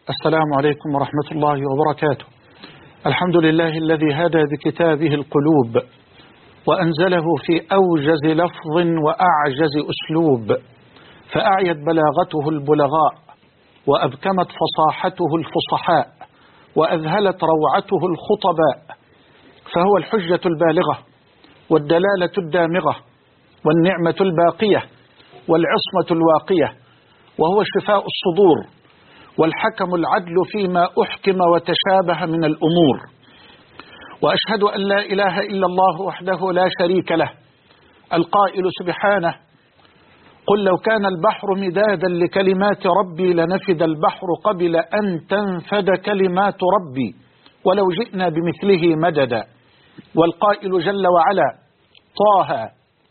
السلام عليكم ورحمة الله وبركاته. الحمد لله الذي هدى بكتابه القلوب وأنزله في أوجز لفظ وأعجز أسلوب، فأعيت بلاغته البلغاء وأبكمت فصاحته الفصحاء وأذهلت روعته الخطباء، فهو الحجة البالغة والدلالة الدامغة والنعمة الباقية والعصمة الواقية، وهو شفاء الصدور والحكم العدل فيما أحكم وتشابه من الأمور. وأشهد أن لا إله إلا الله وحده لا شريك له، القائل سبحانه: قل لو كان البحر مدادا لكلمات ربي لنفد البحر قبل أن تنفد كلمات ربي ولو جئنا بمثله مددا. والقائل جل وعلا: طه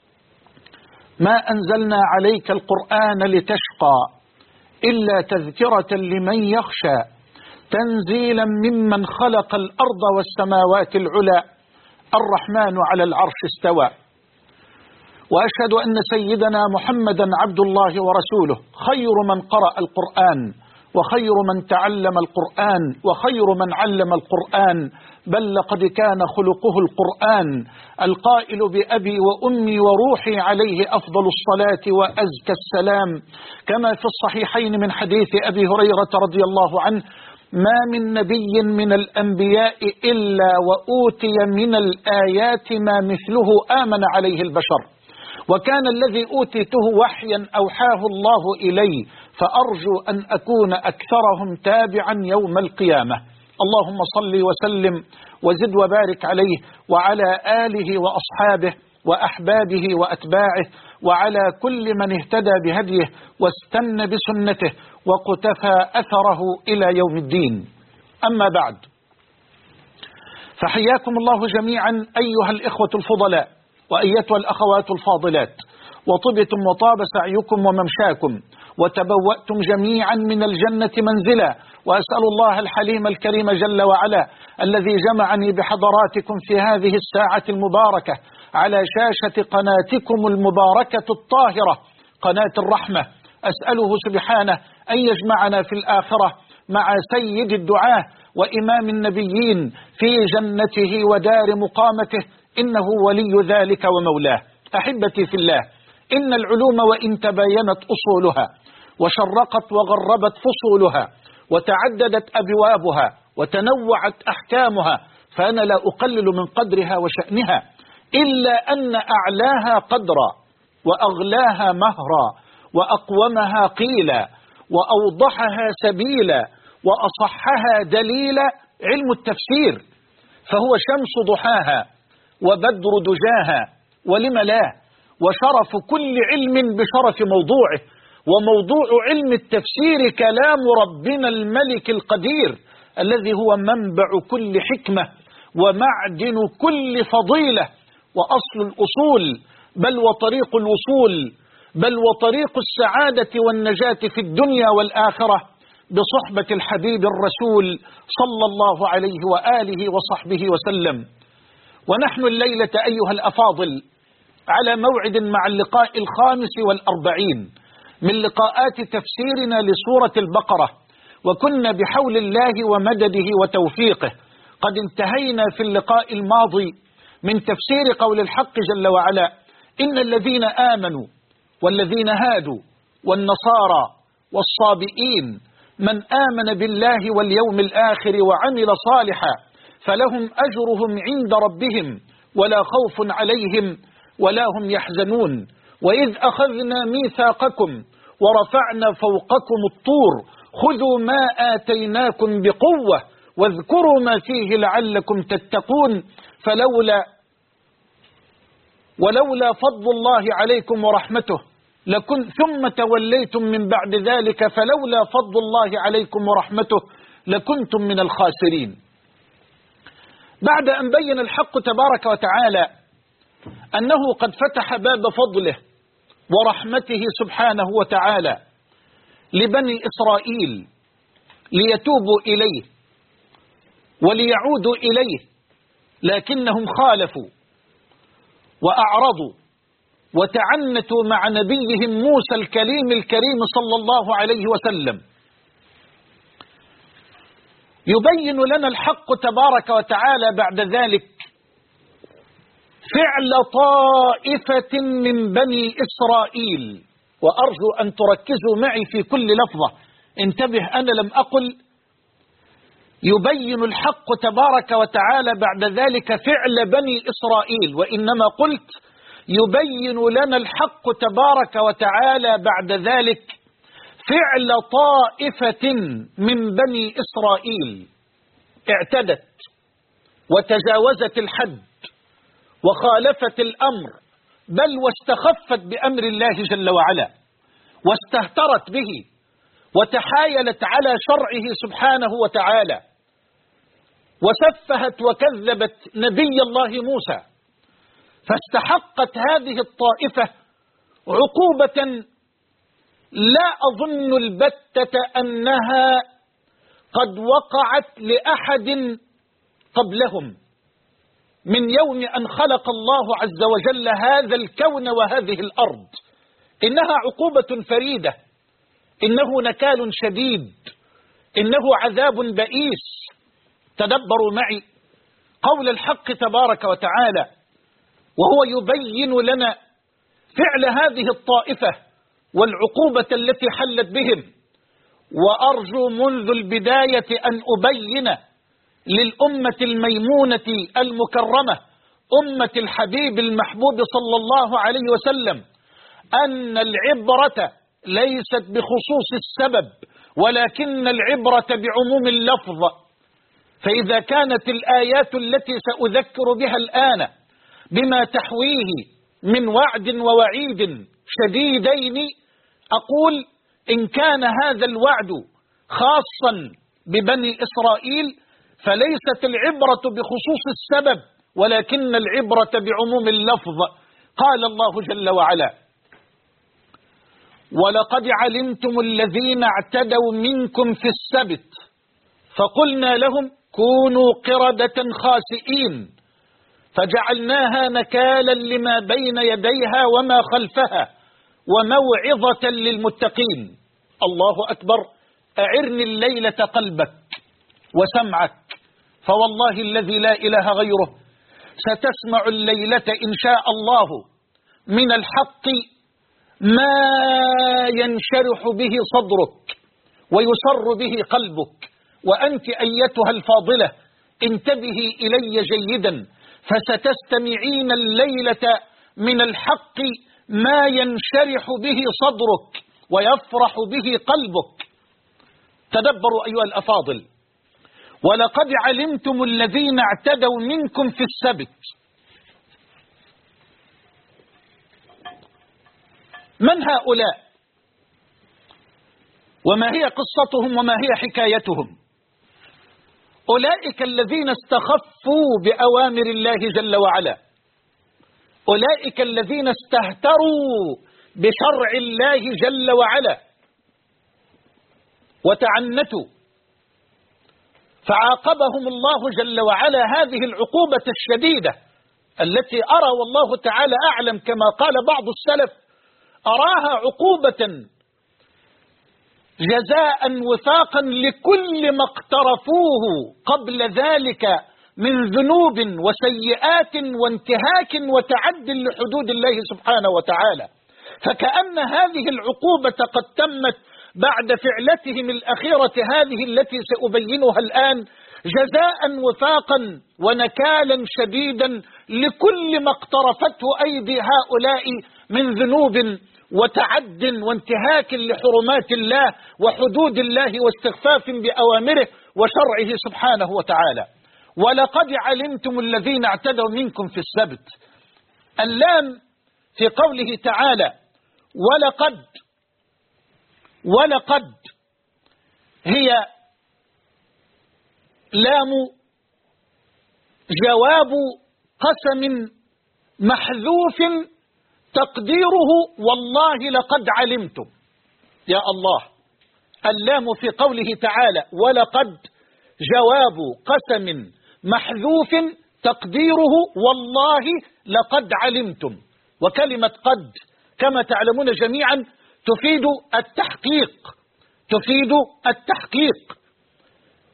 ما أنزلنا عليك القرآن لتشقى إلا تذكرة لمن يخشى تنزيلا ممن خلق الأرض والسماوات العلى الرحمن على العرش استوى. وأشهد أن سيدنا محمدا عبد الله ورسوله، خير من قرأ القرآن وخير من تعلم القرآن وخير من علم القرآن، بل لقد كان خلقه القرآن، القائل: بأبي وأمي وروحي عليه أفضل الصلاة وأزكى السلام، كما في الصحيحين من حديث أبي هريرة رضي الله عنه: ما من نبي من الأنبياء إلا وأوتي من الآيات ما مثله آمن عليه البشر، وكان الذي أوتيته وحيا أوحاه الله إلي، فأرجو أن أكون أكثرهم تابعا يوم القيامة. اللهم صل وسلم وزد وبارك عليه وعلى آله وأصحابه وأحبابه وأتباعه وعلى كل من اهتدى بهديه واستنى بسنته وقتفى أثره إلى يوم الدين. أما بعد، فحياكم الله جميعا أيها الإخوة الفضلاء وأيتها الأخوات الفاضلات، وطبتم وطاب سعيكم وممشاكم وتبوأتم جميعا من الجنة منزلا، وأسأل الله الحليم الكريم جل وعلا الذي جمعني بحضراتكم في هذه الساعة المباركة على شاشة قناتكم المباركة الطاهرة قناة الرحمة، أسأله سبحانه أن يجمعنا في الآخرة مع سيد الدعاة وإمام النبيين في جنته ودار مقامته، إنه ولي ذلك ومولاه. أحبتي في الله، إن العلوم وإن تباينت أصولها وشرقت وغربت فصولها وتعددت أبوابها وتنوعت أحكامها، فأنا لا أقلل من قدرها وشأنها، إلا أن أعلاها قدرا وأغلاها مهرا وأقومها قيلا وأوضحها سبيلا وأصحها دليلا علم التفسير، فهو شمس ضحاها وبدر دجاها، ولم لا، وشرف كل علم بشرف موضوعه، وموضوع علم التفسير كلام ربنا الملك القدير الذي هو منبع كل حكمة ومعدن كل فضيلة وأصل الأصول، بل وطريق الوصول، بل وطريق السعادة والنجاة في الدنيا والآخرة بصحبة الحبيب الرسول صلى الله عليه وآله وصحبه وسلم. ونحن الليلة أيها الأفاضل على موعد مع اللقاء 45 من لقاءات تفسيرنا لسورة البقرة، وكنا بحول الله ومدده وتوفيقه قد انتهينا في اللقاء الماضي من تفسير قول الحق جل وعلا: إن الذين آمنوا والذين هادوا والنصارى والصابئين من آمن بالله واليوم الآخر وعمل صالحا فلهم أجرهم عند ربهم ولا خوف عليهم ولا هم يحزنون. وإذ أخذنا ميثاقكم ورفعنا فوقكم الطور خذوا ما آتيناكم بقوة واذكروا ما فيه لعلكم تتقون ولولا فضل الله عليكم ورحمته ثم توليتم من بعد ذلك فلولا فضل الله عليكم ورحمته لكنتم من الخاسرين. بعد أن بين الحق تبارك وتعالى أنه قد فتح باب فضله ورحمته سبحانه وتعالى لبني إسرائيل ليتوبوا إليه وليعودوا إليه، لكنهم خالفوا وأعرضوا وتعنتوا مع نبيهم موسى الكريم صلى الله عليه وسلم، يبين لنا الحق تبارك وتعالى بعد ذلك فعل طائفة من بني إسرائيل، وأرجو أن تركزوا معي في كل لفظة، انتبه أنا لم أقل يبين الحق تبارك وتعالى بعد ذلك فعل بني إسرائيل، وإنما قلت يبين لنا الحق تبارك وتعالى بعد ذلك فعل طائفة من بني إسرائيل اعتدت وتجاوزت الحد وخالفت الأمر، بل واستخفت بأمر الله جل وعلا واستهترت به وتحايلت على شرعه سبحانه وتعالى، وسفهت وكذبت نبي الله موسى، فاستحقت هذه الطائفة عقوبة لا أظن البتة أنها قد وقعت لأحد قبلهم من يوم أن خلق الله عز وجل هذا الكون وهذه الأرض. إنها عقوبة فريدة، إنه نكال شديد، إنه عذاب بئيس. تدبروا معي قول الحق تبارك وتعالى وهو يبين لنا فعل هذه الطائفة والعقوبة التي حلت بهم. وأرجو منذ البداية أن أبين للأمة الميمونة المكرمة أمة الحبيب المحبوب صلى الله عليه وسلم أن العبرة ليست بخصوص السبب، ولكن العبرة بعموم اللفظ. فإذا كانت الآيات التي سأذكر بها الآن بما تحويه من وعد ووعيد شديدين، أقول إن كان هذا الوعد خاصا ببني إسرائيل فليست العبرة بخصوص السبب، ولكن العبرة بعموم اللفظ. قال الله جل وعلا ولقد علمتم الذين اعتدوا منكم في السبت فقلنا لهم كونوا قردة خاسئين فجعلناها نكالا لما بين يديها وما خلفها وموعظة للمتقين. الله أكبر. أعرني الليلة قلبك وسمعك، فوالله الذي لا إله غيره ستسمع الليلة إن شاء الله من الحق ما ينشرح به صدرك ويسر به قلبك. وأنت أيتها الفاضلة انتبهي إلي جيدا، فستستمعين الليلة من الحق ما ينشرح به صدرك ويفرح به قلبك. تدبروا أيها الأفاضل. ولقد علمتم الذين اعتدوا منكم في السبت. من هؤلاء وما هي قصتهم وما هي حكايتهم؟ أولئك الذين استخفوا بأوامر الله جل وعلا، أولئك الذين استهتروا بشرع الله جل وعلا وتعنتوا، فعاقبهم الله جل وعلا هذه العقوبة الشديدة التي أرى والله تعالى أعلم كما قال بعض السلف أراها عقوبة جزاء وفاقا لكل ما اقترفوه قبل ذلك من ذنوب وسيئات وانتهاك وتعد لحدود الله سبحانه وتعالى. فكأن هذه العقوبة قد تمت بعد فعلتهم الأخيرة هذه التي سأبينها الآن، جزاء وفاقا ونكالا شديدا لكل ما اقترفته أيدي هؤلاء من ذنوب وتعد وانتهاك لحرمات الله وحدود الله واستخفاف بأوامره وشرعه سبحانه وتعالى. ولقد علمتم الذين اعتدوا منكم في السبت. اللام في قوله تعالى ولقد هي لام جواب قسم محذوف تقديره والله لقد علمتم. يا الله. اللام في قوله تعالى ولقد جواب قسم محذوف تقديره والله لقد علمتم. وكلمة قد كما تعلمون جميعا تفيد التحقيق، تفيد التحقيق.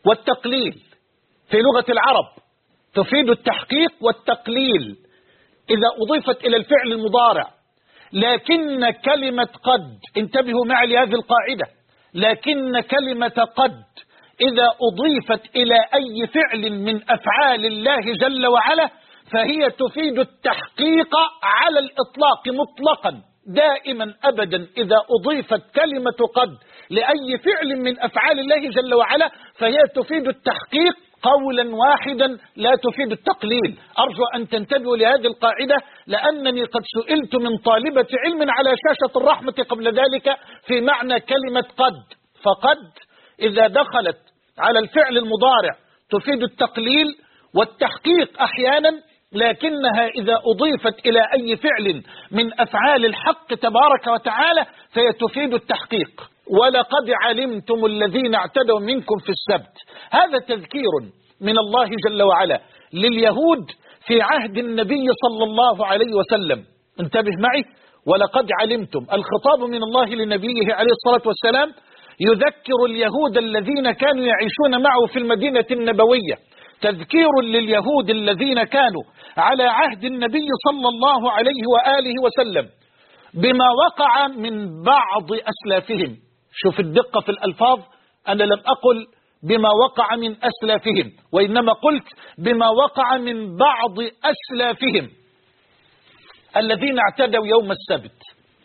والتقليل في لغة العرب تفيد التحقيق والتقليل إذا أضيفت إلى الفعل المضارع، لكن كلمة قد، انتبهوا معي لهذه القاعدة، لكن كلمة قد إذا أضيفت إلى أي فعل من أفعال الله جل وعلا فهي تفيد التحقيق على الإطلاق مطلقا دائما أبدا. إذا أضيفت كلمة قد لأي فعل من أفعال الله جل وعلا فهي تفيد التحقيق قولا واحدا لا تفيد التقليل. أرجو أن تنتبهوا لهذه القاعدة، لأنني قد سئلت من طالبة علم على شاشة الرحمة قبل ذلك في معنى كلمة قد. فقد إذا دخلت على الفعل المضارع تفيد التقليل والتحقيق أحيانا، لكنها إذا أضيفت إلى أي فعل من أفعال الحق تبارك وتعالى فهي تفيد التحقيق. ولقد علمتم الذين اعتدوا منكم في السبت، هذا تذكير من الله جل وعلا لليهود في عهد النبي صلى الله عليه وسلم. انتبه معي، ولقد علمتم، الخطاب من الله لنبيه عليه الصلاة والسلام يذكر اليهود الذين كانوا يعيشون معه في المدينة النبوية، تذكير لليهود الذين كانوا على عهد النبي صلى الله عليه وآله وسلم بما وقع من بعض أسلافهم. شوف الدقة في الألفاظ، أنا لم أقل بما وقع من أسلافهم، وإنما قلت بما وقع من بعض أسلافهم الذين اعتدوا يوم السبت.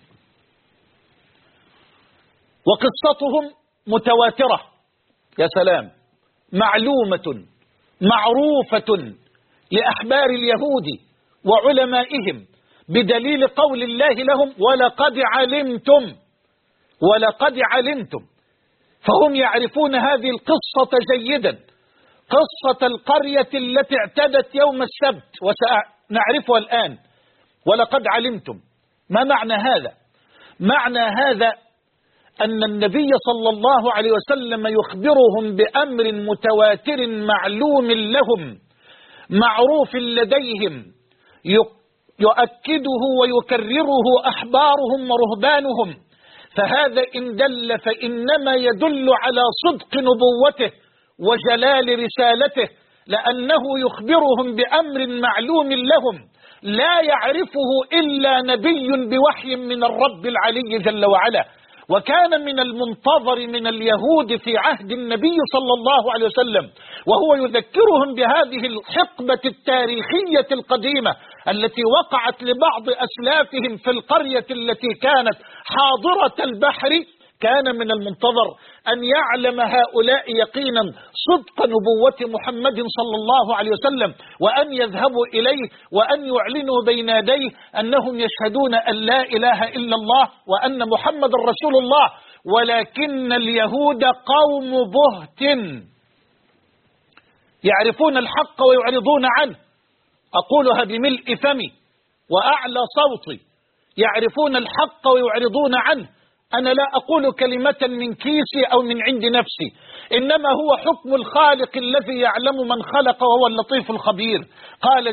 وقصتهم متواترة، يا سلام، معلومة معروفة لأحبار اليهود وعلمائهم بدليل قول الله لهم ولقد علمتم، ولقد علمتم. فهم يعرفون هذه القصة جيدا، قصة القرية التي اعتدت يوم السبت، وسنعرفها الآن. ولقد علمتم، ما معنى هذا؟ معنى هذا أن النبي صلى الله عليه وسلم يخبرهم بأمر متواتر معلوم لهم معروف لديهم يؤكده ويكرره أحبارهم ورهبانهم، فهذا إن دل فإنما يدل على صدق نبوته وجلال رسالته، لأنه يخبرهم بأمر معلوم لهم لا يعرفه إلا نبي بوحي من الرب العلي جل وعلا. وكان من المنتظر من اليهود في عهد النبي صلى الله عليه وسلم وهو يذكرهم بهذه الحقبة التاريخية القديمة التي وقعت لبعض أسلافهم في القرية التي كانت حاضرة البحر، كان من المنتظر أن يعلم هؤلاء يقينا صدق نبوة محمد صلى الله عليه وسلم، وأن يذهبوا إليه وأن يعلنوا بين يديه أنهم يشهدون أن لا إله إلا الله وأن محمد رسول الله. ولكن اليهود قوم بهت يعرفون الحق ويعرضون عنه، أقولها بملء فمي وأعلى صوتي، يعرفون الحق ويعرضون عنه. أنا لا أقول كلمة من كيسي أو من عند نفسي، إنما هو حكم الخالق الذي يعلم من خلق وهو اللطيف الخبير. قال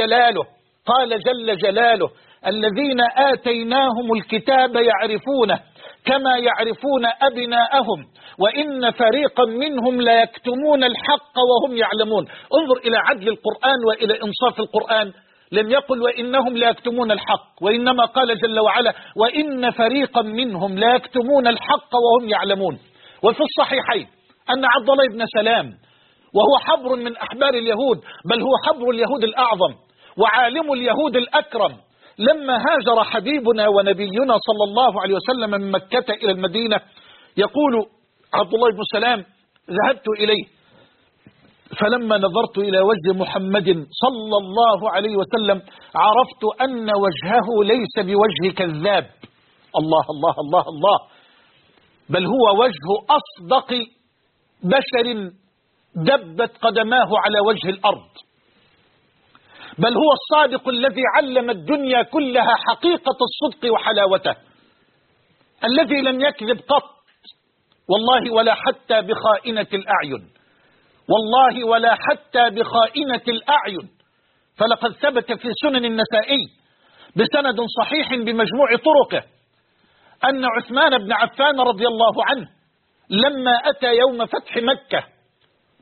جل جلاله الذين آتيناهم الكتاب يعرفونه كما يعرفون أبناءهم وإن فريقا منهم لا يكتمون الحق وهم يعلمون. انظر إلى عدل القرآن وإلى إنصاف القرآن، لم يقل وإنهم لا يكتمون الحق، وإنما قال جل وعلا وإن فريقا منهم لا يكتمون الحق وهم يعلمون. وفي الصحيحين أن عبد الله بن سلام وهو حبر من أحبار اليهود، بل هو حبر اليهود الأعظم وعالم اليهود الأكرم، لما هاجر حبيبنا ونبينا صلى الله عليه وسلم من مكة إلى المدينة، يقول عبد الله بن سلام ذهبت إليه فلما نظرت إلى وجه محمد صلى الله عليه وسلم عرفت أن وجهه ليس بوجه كذاب. الله الله الله الله، بل هو وجه أصدق بشر دبت قدماه على وجه الأرض، بل هو الصادق الذي علم الدنيا كلها حقيقة الصدق وحلاوته، الذي لم يكذب قط والله ولا حتى بخائنة الأعين، والله ولا حتى بخائنة الأعين. فلقد ثبت في سنن النسائي بسند صحيح بمجموع طرقه أن عثمان بن عفان رضي الله عنه لما أتى يوم فتح مكة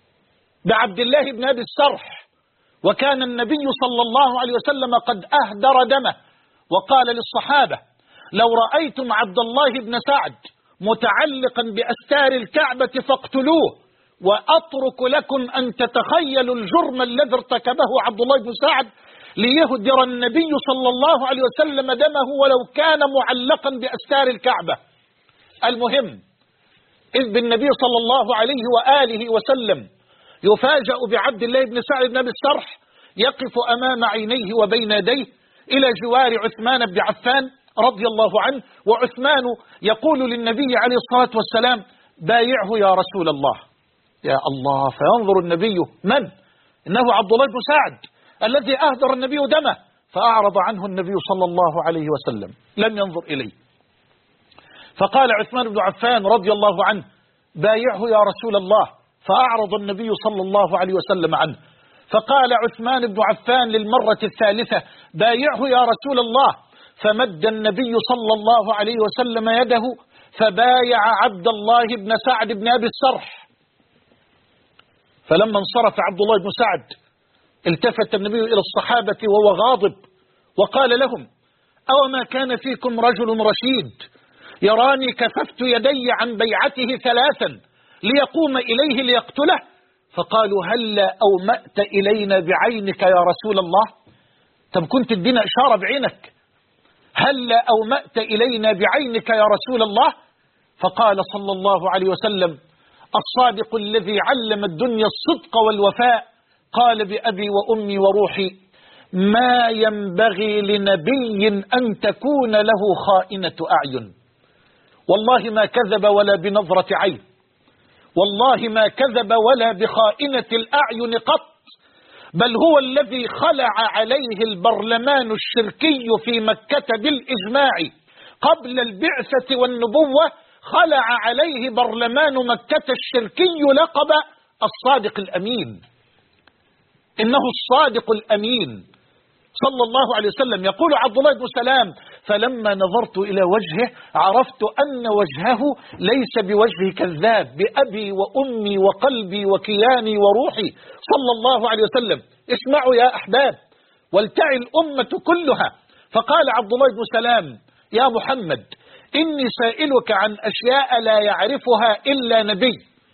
بعبد الله بن أبي السرح، وكان النبي صلى الله عليه وسلم قد أهدر دمه، وقال للصحابة: لو رأيتم عبد الله بن سعد متعلقا بأستار الكعبة فاقتلوه، وأترك لكم أن تتخيلوا الجرم الذي ارتكبه عبد الله بن سعد ليهدر النبي صلى الله عليه وسلم دمه ولو كان معلقا بأستار الكعبة. المهم، إذ بالنبي صلى الله عليه وآله وسلم يفاجأ بعبد الله بن سعد بن أبي السرح يقف أمام عينيه وبين يديه إلى جوار عثمان بن عفان رضي الله عنه، وعثمان يقول للنبي عليه الصلاة والسلام: بايعه يا رسول الله. يا الله، فينظر النبي: من؟ إنه عبد الله بن سعد الذي أهدر النبي دمه، فأعرض عنه النبي صلى الله عليه وسلم، لم ينظر إليه. فقال عثمان بن عفان رضي الله عنه: بايعه يا رسول الله، فأعرض النبي صلى الله عليه وسلم عنه. فقال عثمان بن عفان للمرة الثالثة: بايعه يا رسول الله، فمد النبي صلى الله عليه وسلم يده فبايع عبد الله بن سعد بن أبي السرح. فلما انصرف عبد الله بن سعد التفت النبي إلى الصحابة وهو غاضب وقال لهم: أوما كان فيكم رجل رشيد يراني كففت يدي عن بيعته ثلاثا ليقوم إليه ليقتله؟ فقالوا: هلا أومأت إلينا بعينك يا رسول الله؟ طب كنت تدينا إشارة بعينك، هلا أومأت إلينا بعينك يا رسول الله؟ فقال صلى الله عليه وسلم: الصادق الذي علم الدنيا الصدق والوفاء قال: بأبي وأمي وروحي ما ينبغي لنبي أن تكون له خائنة أعين. والله ما كذب ولا بنظرة عين، والله ما كذب ولا بخائنة الأعين قط، بل هو الذي خلع عليه البرلمان الشركي في مكة بالإجماع قبل البعثة والنبوة، خلع عليه برلمان مكة الشركي لقب الصادق الأمين. إنه الصادق الأمين صلى الله عليه وسلم. يقول عبد الله بن سلام: فلما نظرت إلى وجهه عرفت أن وجهه ليس بوجه كذاب، بأبي وأمي وقلبي وكياني وروحي صلى الله عليه وسلم. اسمعوا يا أحباب، ولتعي الأمة كلها. فقال عبد الله بن سلام: يا محمد، إني سائلك عن أشياء لا يعرفها إلا نبي،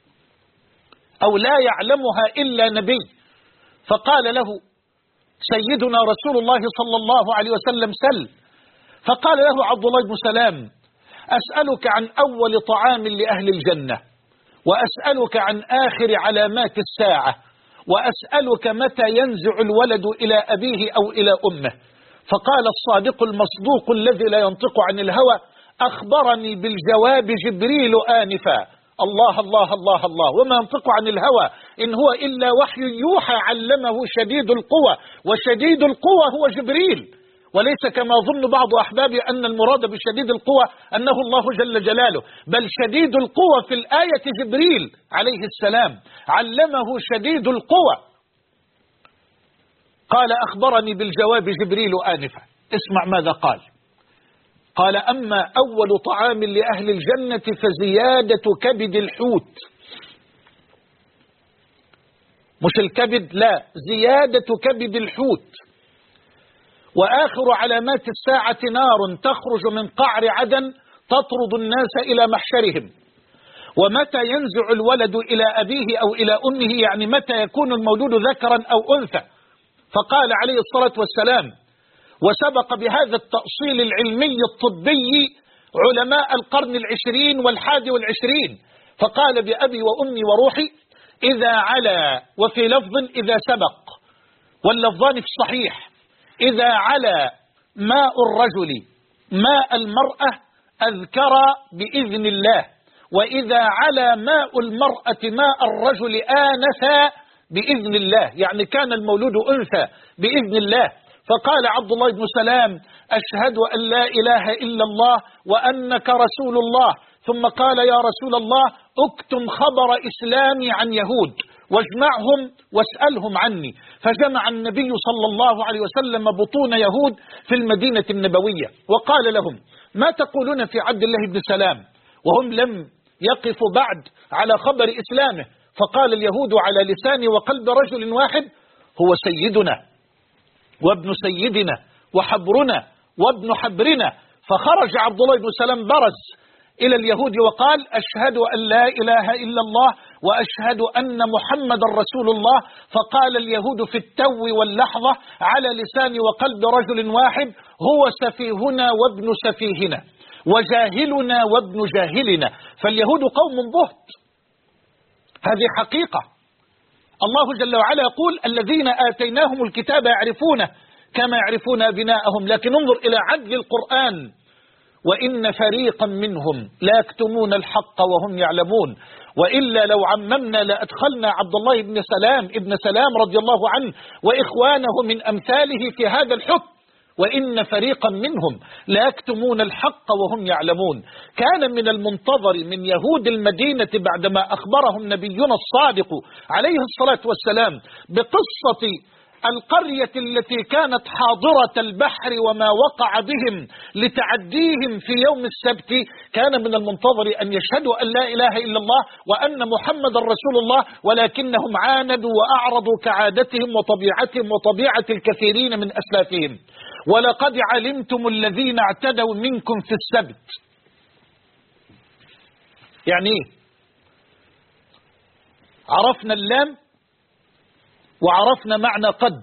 أو لا يعلمها إلا نبي. فقال له سيدنا رسول الله صلى الله عليه وسلم: سل. فقال له عبد الله بن سلام: أسألك عن أول طعام لأهل الجنة، وأسألك عن آخر علامات الساعة، وأسألك متى ينزع الولد إلى أبيه أو إلى أمه. فقال الصادق المصدوق الذي لا ينطق عن الهوى: أخبرني بالجواب جبريل آنفا. الله الله الله الله، وما ينطق عن الهوى إن هو إلا وحي يوحى، علمه شديد القوى، وشديد القوى هو جبريل، وليس كما ظن بعض أحبابي أن المراد بشديد القوى أنه الله جل جلاله، بل شديد القوى في الآية جبريل عليه السلام، علمه شديد القوى. قال: أخبرني بالجواب جبريل آنفا. اسمع ماذا قال. قال: أما أول طعام لأهل الجنة فزيادة كبد الحوت. مش الكبد، لا، زيادة كبد الحوت. وآخر علامات الساعة نار تخرج من قعر عدن تطرد الناس إلى محشرهم. ومتى ينزع الولد إلى أبيه أو إلى أمه، يعني متى يكون المولود ذكرا أو أنثى. فقال عليه الصلاة والسلام: وسبق بهذا التأصيل العلمي الطبي علماء القرن العشرين والحادي والعشرين. فقال: بأبي وأمي وروحي، إذا علا، وفي لفظ إذا سبق، واللفظان في الصحيح: إذا علا ماء الرجل ماء المرأة أذكر بإذن الله، وإذا علا ماء المرأة ماء الرجل آنثى بإذن الله، يعني كان المولود أنثى بإذن الله. فقال عبد الله بن سلام: أشهد أن لا إله إلا الله وأنك رسول الله. ثم قال: يا رسول الله، اكتم خبر إسلامي عن يهود واجمعهم واسألهم عني. فجمع النبي صلى الله عليه وسلم بطون يهود في المدينة النبوية، وقال لهم: ما تقولون في عبد الله بن سلام؟ وهم لم يقفوا بعد على خبر إسلامه. فقال اليهود على لسان وقلب رجل واحد: هو سيدنا وابن سيدنا وحبرنا وابن حبرنا. فخرج عبد الله بن سلام برز إلى اليهود وقال: أشهد أن لا إله إلا الله وأشهد أن محمد رسول الله. فقال اليهود في التو واللحظة على لسان وقلب رجل واحد: هو سفيهنا وابن سفيهنا وجاهلنا وابن جاهلنا. فاليهود قوم بهت، هذه حقيقة. الله جل وعلا يقول: الذين آتيناهم الكتاب يعرفونه كما يعرفون أبناءهم. لكن انظر إلى عدل القرآن: وإن فريقا منهم لا يكتمون الحق وهم يعلمون. وإلا لو عممنا لأدخلنا عبد الله ابن سلام رضي الله عنه وإخوانه من أمثاله في هذا الحكم. وإن فريقا منهم لا يكتمون الحق وهم يعلمون. كان من المنتظر من يهود المدينة بعدما أخبرهم نبينا الصادق عليه الصلاة والسلام بقصة القرية التي كانت حاضرة البحر وما وقع بهم لتعديهم في يوم السبت، كان من المنتظر أن يشهدوا أن لا إله إلا الله وأن محمد رسول الله، ولكنهم عاندوا وأعرضوا كعادتهم وطبيعتهم وطبيعة الكثيرين من أسلافهم. ولقد علمتم الذين اعتدوا منكم في السبت. يعني ايه؟ عرفنا اللام وعرفنا معنى قد.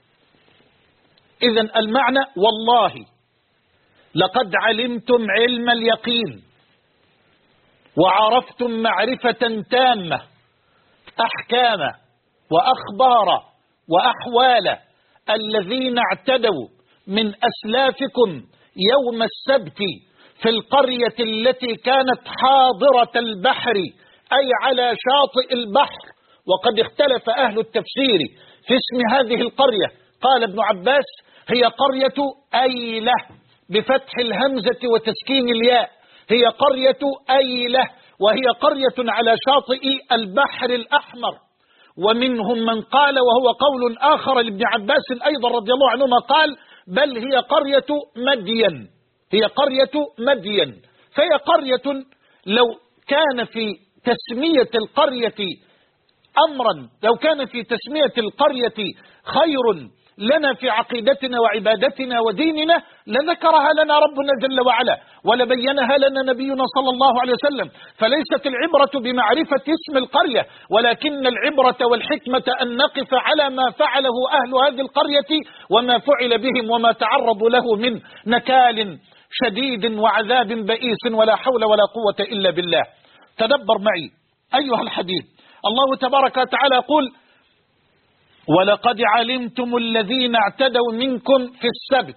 إذن المعنى: والله لقد علمتم علم اليقين وعرفتم معرفة تامة أحكام وأخبار وأحوال الذين اعتدوا من أسلافكم يوم السبت في القرية التي كانت حاضرة البحر، أي على شاطئ البحر. وقد اختلف أهل التفسير في اسم هذه القرية. قال ابن عباس: هي قرية أيلة بفتح الهمزة وتسكين الياء، هي قرية أيلة، وهي قرية على شاطئ البحر الأحمر. ومنهم من قال، وهو قول آخر لابن عباس أيضا رضي الله عنهما، قال: بل هي قرية مدين، هي قرية مدين. فهي قرية لو كان في تسمية القرية أمرا، لو كان في تسمية القرية خير لنا في عقيدتنا وعبادتنا وديننا لذكرها لنا ربنا جل وعلا ولبينها لنا نبينا صلى الله عليه وسلم. فليست العبرة بمعرفة اسم القرية، ولكن العبرة والحكمة أن نقف على ما فعله أهل هذه القرية وما فعل بهم وما تعرضوا له من نكال شديد وعذاب بئيس، ولا حول ولا قوة إلا بالله. تدبر معي أيها الحبيب، الله تبارك وتعالى يقول: ولقد علمتم الذين اعتدوا منكم في السبت.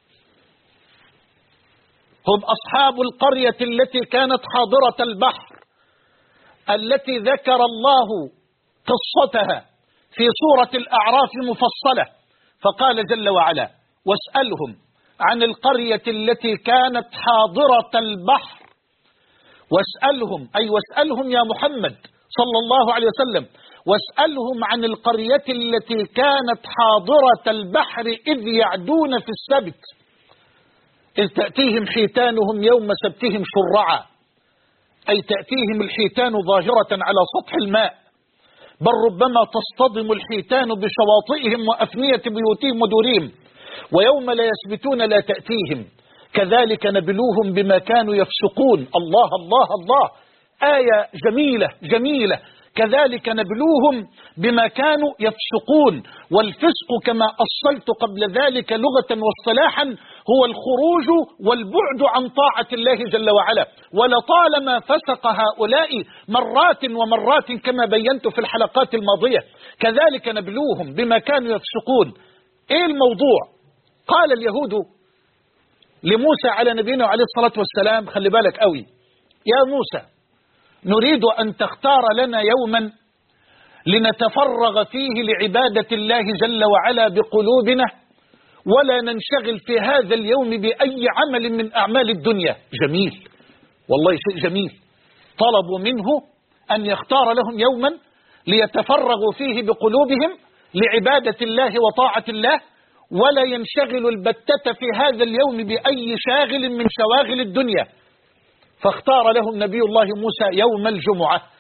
هم أصحاب القرية التي كانت حاضرة البحر، التي ذكر الله قصتها في سورة الأعراف المفصلة، فقال جل وعلا: واسألهم عن القرية التي كانت حاضرة البحر. واسألهم، أي واسألهم يا محمد صلى الله عليه وسلم، واسألهم عن القرية التي كانت حاضرة البحر إذ يعدون في السبت، إذ تأتيهم حيتانهم يوم سبتهم شرعا، أي تأتيهم الحيتان ظاهرة على سطح الماء، بل ربما تصطدم الحيتان بشواطئهم وأفنية بيوتهم ودورهم، ويوم لا يسبتون لا تأتيهم. كذلك نبلوهم بما كانوا يفسقون. الله الله الله، آية جميلة جميلة. كذلك نبلوهم بما كانوا يفسقون. والفسق كما أصلت قبل ذلك لغة واصطلاحا هو الخروج والبعد عن طاعة الله جل وعلا، ولطالما فسق هؤلاء مرات ومرات كما بينت في الحلقات الماضية. كذلك نبلوهم بما كانوا يفسقون. ايه الموضوع؟ قال اليهود لموسى على نبينا عليه الصلاة والسلام: خلي بالك قوي يا موسى، نريد أن تختار لنا يوما لنتفرغ فيه لعبادة الله جل وعلا بقلوبنا، ولا ننشغل في هذا اليوم بأي عمل من أعمال الدنيا. جميل والله، شيء جميل. طلبوا منه أن يختار لهم يوما ليتفرغوا فيه بقلوبهم لعبادة الله وطاعة الله، ولا ينشغل البتة في هذا اليوم بأي شاغل من شواغل الدنيا. فاختار لهم نبي الله موسى يوم الجمعة.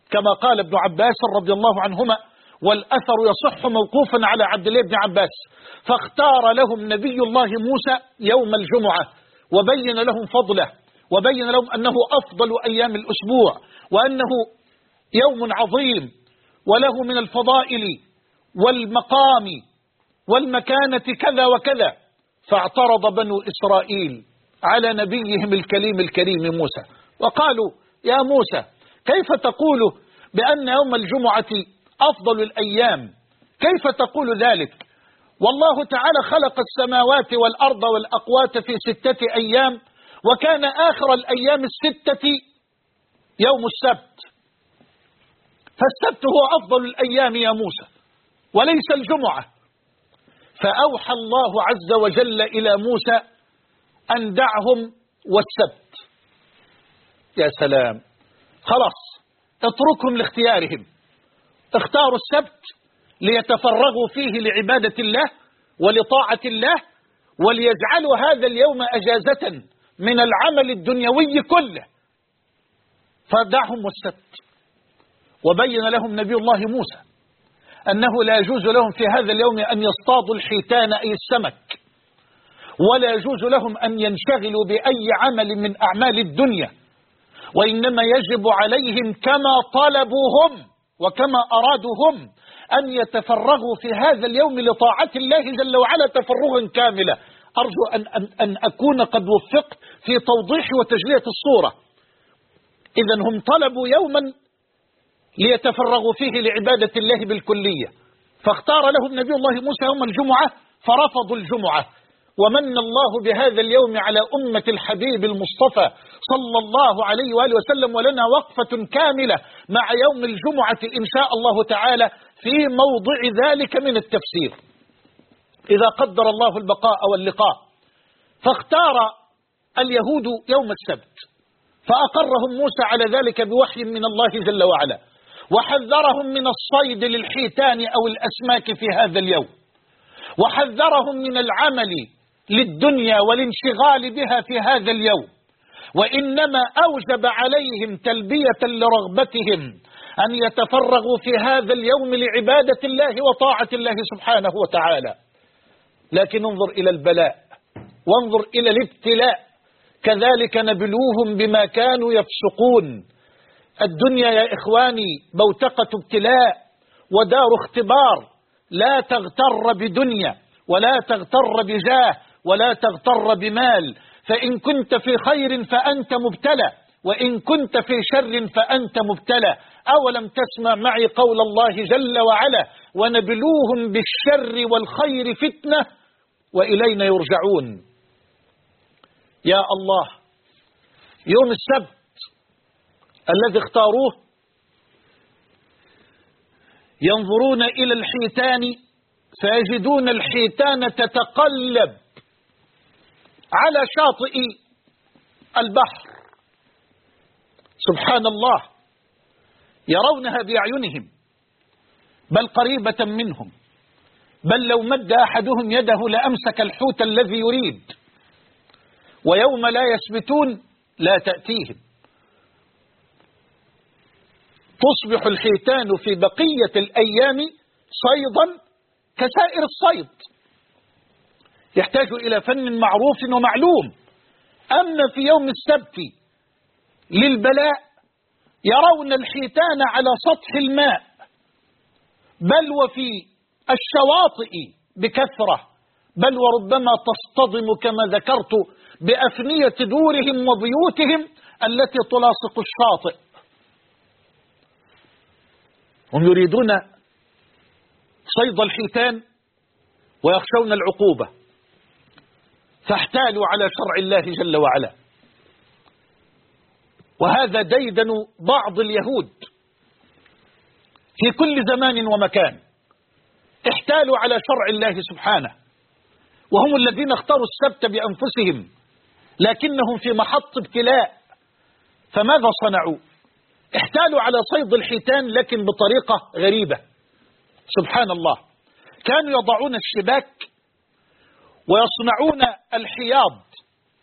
كما قال ابن عباس رضي الله عنهما، والأثر يصح موقوفا على عبد الله بن عباس. فاختار لهم نبي الله موسى يوم الجمعة وبين لهم فضله، وبين لهم أنه أفضل أيام الأسبوع، وأنه يوم عظيم وله من الفضائل والمقام والمكانة كذا وكذا. فاعترض بنو إسرائيل على نبيهم الكريم موسى، وقالوا: يا موسى، كيف تقول بأن يوم الجمعة أفضل الأيام؟ كيف تقول ذلك؟ والله تعالى خلق السماوات والأرض والأقوات في 6 أيام، وكان آخر الأيام 6 يوم السبت، فالسبت هو أفضل الأيام يا موسى وليس الجمعة. فأوحى الله عز وجل إلى موسى أن دعهم والسبت. يا سلام، خلاص اتركهم لاختيارهم. اختاروا السبت ليتفرغوا فيه لعبادة الله ولطاعة الله، وليجعلوا هذا اليوم أجازة من العمل الدنيوي كله. فدعهم والسبت. وبين لهم نبي الله موسى أنه لا يجوز لهم في هذا اليوم أن يصطادوا الحيتان أي السمك، ولا يجوز لهم أن ينشغلوا بأي عمل من أعمال الدنيا، وإنما يجب عليهم كما طلبوا هم وكما أرادوا هم أن يتفرغوا في هذا اليوم لطاعة الله جل وعلا تفرغا كاملا. أرجو أن أكون قد وفقت في توضيح وتجلية الصورة. إذن هم طلبوا يوما ليتفرغوا فيه لعبادة الله بالكلية، فاختار لهم نبي الله موسى يوم الجمعة فرفضوا الجمعة. ومن الله بهذا اليوم على أمة الحبيب المصطفى صلى الله عليه وآله وسلم، ولنا وقفة كاملة مع يوم الجمعة إن شاء الله تعالى في موضع ذلك من التفسير إذا قدر الله البقاء واللقاء. فاختار اليهود يوم السبت، فأقرهم موسى على ذلك بوحي من الله جل وعلا، وحذرهم من الصيد للحيتان أو الأسماك في هذا اليوم، وحذرهم من العمل للدنيا والانشغال بها في هذا اليوم، وإنما أوجب عليهم تلبية لرغبتهم أن يتفرغوا في هذا اليوم لعبادة الله وطاعة الله سبحانه وتعالى. لكن انظر إلى البلاء وانظر إلى الابتلاء، كذلك نبلوهم بما كانوا يفسقون. الدنيا يا إخواني بوتقة ابتلاء ودار اختبار، لا تغتر بدنيا ولا تغتر بجاه ولا تغتر بمال، فإن كنت في خير فأنت مبتلى، وإن كنت في شر فأنت مبتلى. أولم تسمع معي قول الله جل وعلا: ونبلوهم بالشر والخير فتنة وإلينا يرجعون. يا الله، يوم السبت الذي اختاروه ينظرون إلى الحيتان فيجدون الحيتان تتقلب على شاطئ البحر، سبحان الله، يرونها بأعينهم بل قريبة منهم، بل لو مد أحدهم يده لأمسك الحوت الذي يريد. ويوم لا يثبتون لا تأتيهم. تصبح الحيتان في بقية الأيام صيدا كسائر الصيد، يحتاج إلى فن معروف ومعلوم. أما في يوم السبت للبلاء يرون الحيتان على سطح الماء، بل وفي الشواطئ بكثرة، بل وربما تصطدم كما ذكرت بأفنية دورهم وبيوتهم التي تلاصق الشاطئ. هم يريدون صيد الحيتان ويخشون العقوبة، فاحتالوا على شرع الله جل وعلا. وهذا ديدن بعض اليهود في كل زمان ومكان، احتالوا على شرع الله سبحانه، وهم الذين اختاروا السبت بأنفسهم، لكنهم في محط ابتلاء. فماذا صنعوا؟ احتالوا على صيد الحيتان لكن بطريقة غريبة، سبحان الله. كانوا يضعون الشباك ويصنعون الحياض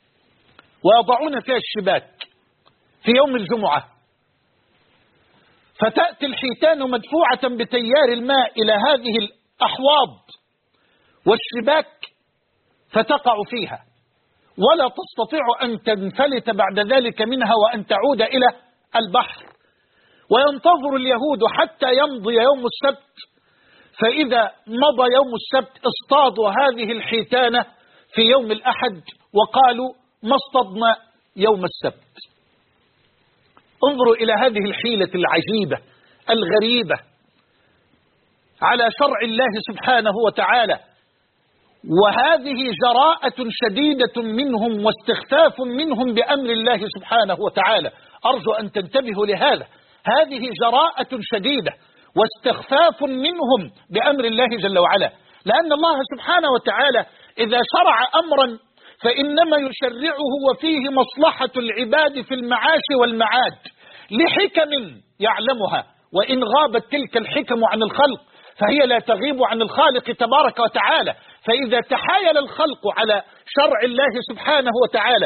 ويضعون فيها الشباك في يوم الجمعة، فتأتي الحيتان مدفوعة بتيار الماء إلى هذه الأحواض والشباك فتقع فيها، ولا تستطيع أن تنفلت بعد ذلك منها وأن تعود إلى البحر. وينتظر اليهود حتى يمضي يوم السبت، فإذا مضى يوم السبت اصطادوا هذه الحيتان في يوم الأحد وقالوا ما اصطدنا يوم السبت. انظروا إلى هذه الحيلة العجيبة الغريبة على شرع الله سبحانه وتعالى، وهذه جراءة شديدة منهم واستخفاف منهم بأمر الله سبحانه وتعالى. أرجو أن تنتبهوا لهذا، هذه جراءة شديدة واستخفاف منهم بأمر الله جل وعلا، لأن الله سبحانه وتعالى إذا شرع أمرا فإنما يشرعه وفيه مصلحة العباد في المعاش والمعاد لحكم يعلمها، وإن غابت تلك الحكم عن الخلق فهي لا تغيب عن الخالق تبارك وتعالى. فإذا تحايل الخلق على شرع الله سبحانه وتعالى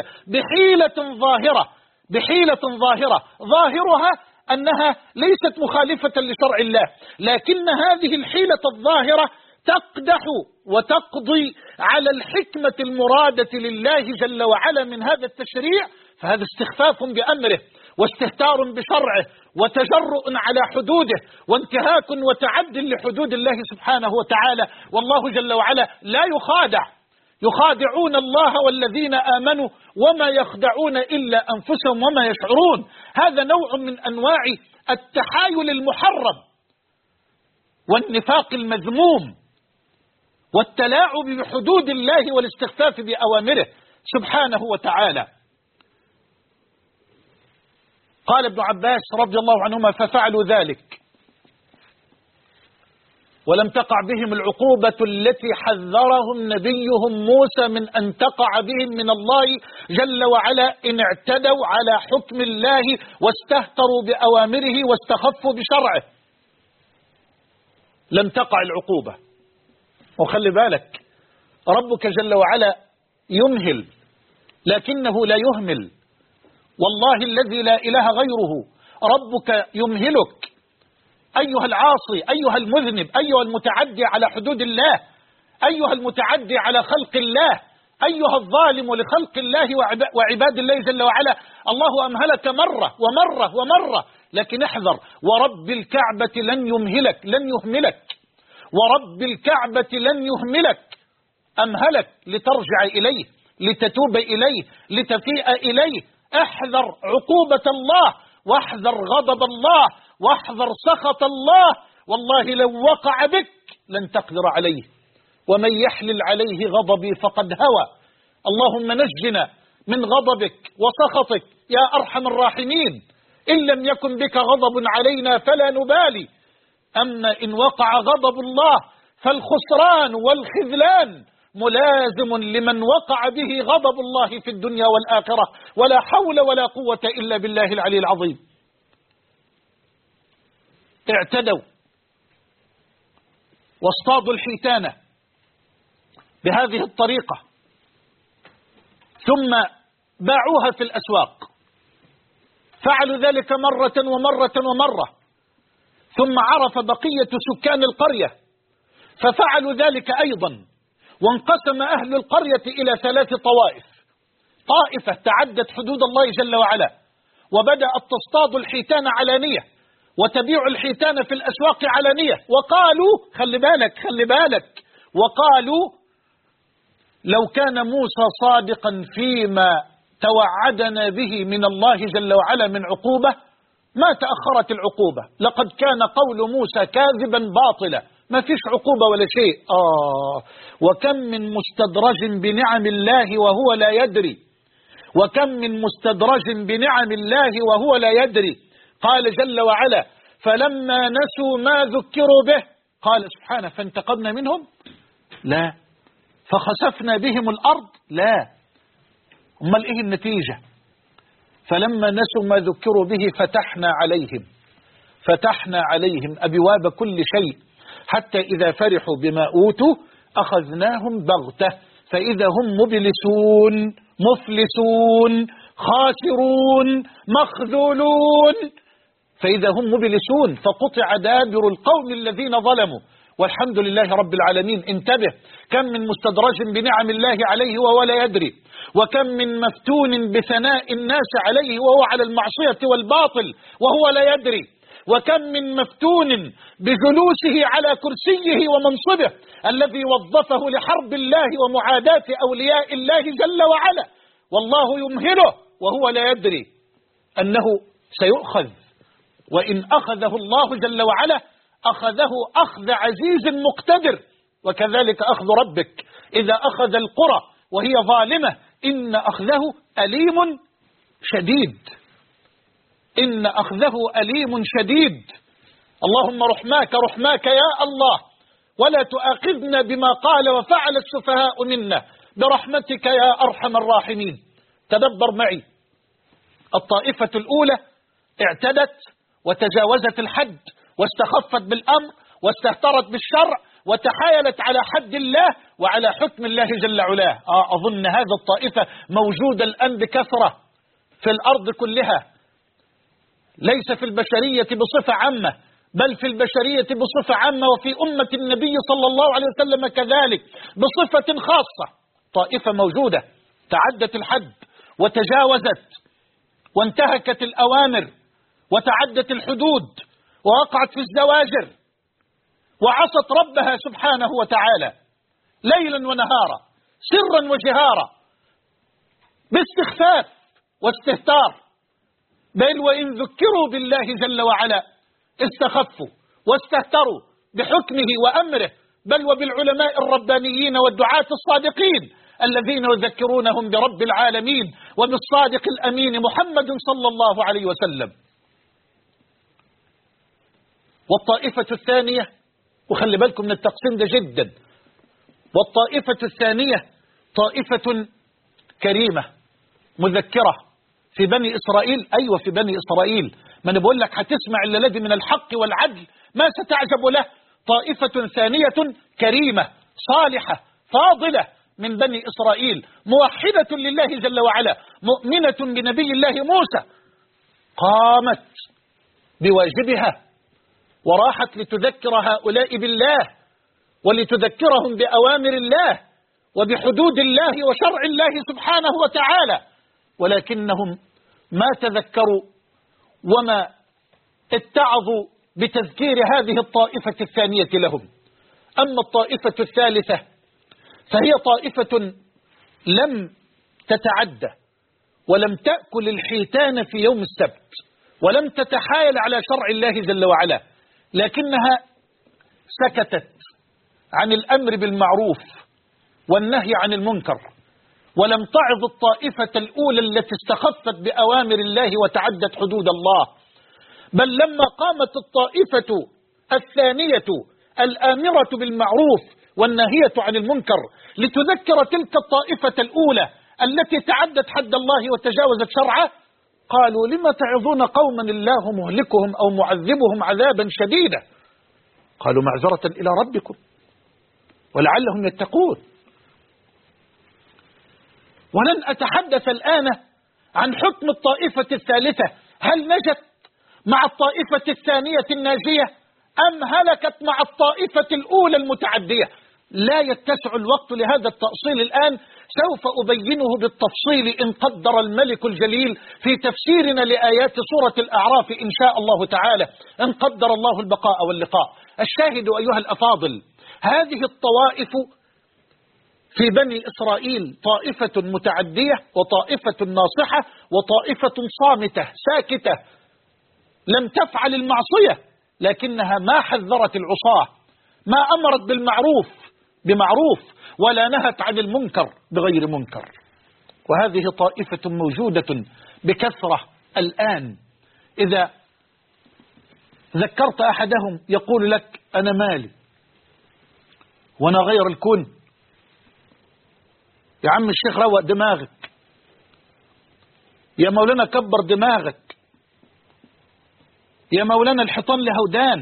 بحيلة ظاهرة ظاهرها أنها ليست مخالفة لشرع الله، لكن هذه الحيلة الظاهرة تقدح وتقضي على الحكمة المرادة لله جل وعلا من هذا التشريع، فهذا استخفاف بأمره واستهتار بشرعه وتجرؤ على حدوده وانتهاك وتعد لحدود الله سبحانه وتعالى. والله جل وعلا لا يخادعون الله والذين آمنوا وما يخدعون إلا أنفسهم وما يشعرون. هذا نوع من أنواع التحايل المحرم والنفاق المذموم والتلاعب بحدود الله والاستخفاف بأوامره سبحانه وتعالى. قال ابن عباس رضي الله عنهما ففعلوا ذلك ولم تقع بهم العقوبة التي حذرهم نبيهم موسى من أن تقع بهم من الله جل وعلا إن اعتدوا على حكم الله واستهتروا بأوامره واستخفوا بشرعه. لم تقع العقوبة. وخلي بالك ربك جل وعلا يمهل لكنه لا يهمل، والله الذي لا إله غيره ربك يمهلك أيها العاصي، أيها المذنب، أيها المتعدي على حدود الله، أيها المتعدي على خلق الله، أيها الظالم لخلق الله وعباد الله جل وعلا. الله أمهلك مرة ومرة ومرة، لكن احذر، ورب الكعبة لن يهملك، ورب الكعبة لن يهملك. أمهلك لترجع إليه، لتتوب إليه، لتفيء إليه. احذر عقوبة الله، واحذر غضب الله، واحذر سخط الله. والله لو وقع بك لن تقدر عليه، ومن يحلل عليه غضبي فقد هوى. اللهم نجنا من غضبك وسخطك يا أرحم الراحمين. إن لم يكن بك غضب علينا فلا نبالي، أما إن وقع غضب الله فالخسران والخذلان ملازم لمن وقع به غضب الله في الدنيا والآخرة، ولا حول ولا قوة إلا بالله العلي العظيم. اعتدوا واصطادوا الحيتان بهذه الطريقة، ثم باعوها في الأسواق. فعلوا ذلك مرة ومرة ومرة، ثم عرف بقية سكان القرية ففعلوا ذلك أيضا، وانقسم أهل القرية إلى 3 طوائف. طائفة تعدت حدود الله جل وعلا وبدأت تصطاد الحيتان علانية وتبيع الحيتان في الأسواق علانية، وقالوا خلي بالك وقالوا لو كان موسى صادقا فيما توعدنا به من الله جل وعلا من عقوبة ما تأخرت العقوبة، لقد كان قول موسى كاذبا باطلا، ما فيش عقوبة ولا شيء. وكم من مستدرج بنعم الله وهو لا يدري، وكم من مستدرج بنعم الله وهو لا يدري. قال جل وعلا فلما نسوا ما ذكروا به، قال سبحانه فانتقمنا منهم؟ لا. فخسفنا بهم الأرض؟ لا. أمال إيه النتيجة؟ فلما نسوا ما ذكروا به فتحنا عليهم أبواب كل شيء حتى إذا فرحوا بما أوتوا أخذناهم بغتة فإذا هم مبلسون مفلسون خاسرون مخذولون. فإذا هم مبلسون فقطع دابر القوم الذين ظلموا والحمد لله رب العالمين. انتبه، كم من مستدرج بنعم الله عليه وهو لا يدري، وكم من مفتون بثناء الناس عليه وهو على المعصية والباطل وهو لا يدري، وكم من مفتون بجلوسه على كرسيه ومنصبه الذي وظفه لحرب الله ومعاداة أولياء الله جل وعلا، والله يمهله وهو لا يدري أنه سيؤخذ، وإن أخذه الله جل وعلا أخذه أخذ عزيز مقتدر، وكذلك أخذ ربك إذا أخذ القرى وهي ظالمة إن أخذه أليم شديد، إن أخذه أليم شديد. اللهم رحماك يا الله، ولا تؤاخذنا بما قال وفعل السفهاء منا برحمتك يا أرحم الراحمين. تدبر معي، الطائفة الأولى اعتدت وتجاوزت الحد واستخفت بالأمر واستهترت بالشرع وتحايلت على حد الله وعلى حكم الله جل علاه. أظن هذا الطائفة موجودة الآن بكثرة في الأرض كلها، ليس في البشرية بصفة عامة بل في البشرية بصفة عامة، وفي أمة النبي صلى الله عليه وسلم كذلك بصفة خاصة. طائفة موجودة تعدت الحد وتجاوزت وانتهكت الأوامر وتعدت الحدود ووقعت في الزواجر وعصت ربها سبحانه وتعالى ليلا ونهارا سرا وجهارا باستخفاف واستهتار، بل وإن ذكروا بالله جل وعلا استخفوا واستهتروا بحكمه وأمره، بل وبالعلماء الربانيين والدعاة الصادقين الذين يذكرونهم برب العالمين وبالصادق الأمين محمد صلى الله عليه وسلم. والطائفة الثانية، وخلي بالكم من التقسيم ده جدا، والطائفة الثانية طائفة كريمة مذكرة في بني إسرائيل. أيوة في بني إسرائيل، ما أنا بقول لك هتسمع الذي من الحق والعدل ما ستعجب له. طائفة ثانية كريمة صالحة فاضلة من بني إسرائيل موحدة لله جل وعلا مؤمنة بنبي الله موسى، قامت بواجبها وراحت لتذكر هؤلاء بالله ولتذكرهم بأوامر الله وبحدود الله وشرع الله سبحانه وتعالى، ولكنهم ما تذكروا وما اتعظوا بتذكير هذه الطائفة الثانية لهم. أما الطائفة الثالثة فهي طائفة لم تتعدى ولم تأكل الحيتان في يوم السبت ولم تتحايل على شرع الله جل وعلا، لكنها سكتت عن الأمر بالمعروف والنهي عن المنكر، ولم تعظ الطائفة الأولى التي استخفت بأوامر الله وتعدت حدود الله، بل لما قامت الطائفة الثانية الآمرة بالمعروف والناهية عن المنكر لتذكر تلك الطائفة الأولى التي تعدت حد الله وتجاوزت شرعه، قالوا لما تعظون قوما الله مهلكهم أو معذبهم عذابا شديدا، قالوا معذرة إلى ربكم ولعلهم يتقون. ولن أتحدث الآن عن حكم الطائفة الثالثة، هل نجت مع الطائفة الثانية الناجية أم هلكت مع الطائفة الأولى المتعدية؟ لا يتسع الوقت لهذا التأصيل الآن، سوف أبينه بالتفصيل إن قدر الملك الجليل في تفسيرنا لآيات سورة الأعراف إن شاء الله تعالى، إن قدر الله البقاء واللقاء. الشاهد أيها الأفاضل، هذه الطوائف في بني إسرائيل طائفة متعدية وطائفة ناصحة وطائفة صامتة ساكتة لم تفعل المعصية، لكنها ما حذرت العصاة، ما أمرت بالمعروف بمعروف ولا نهت عن المنكر بغير منكر. وهذه طائفة موجودة بكثرة الآن، إذا ذكرت أحدهم يقول لك أنا مالي وأنا غير الكون. يا عم الشيخ روق دماغك، يا مولانا كبر دماغك، يا مولانا الحيطان له ودان،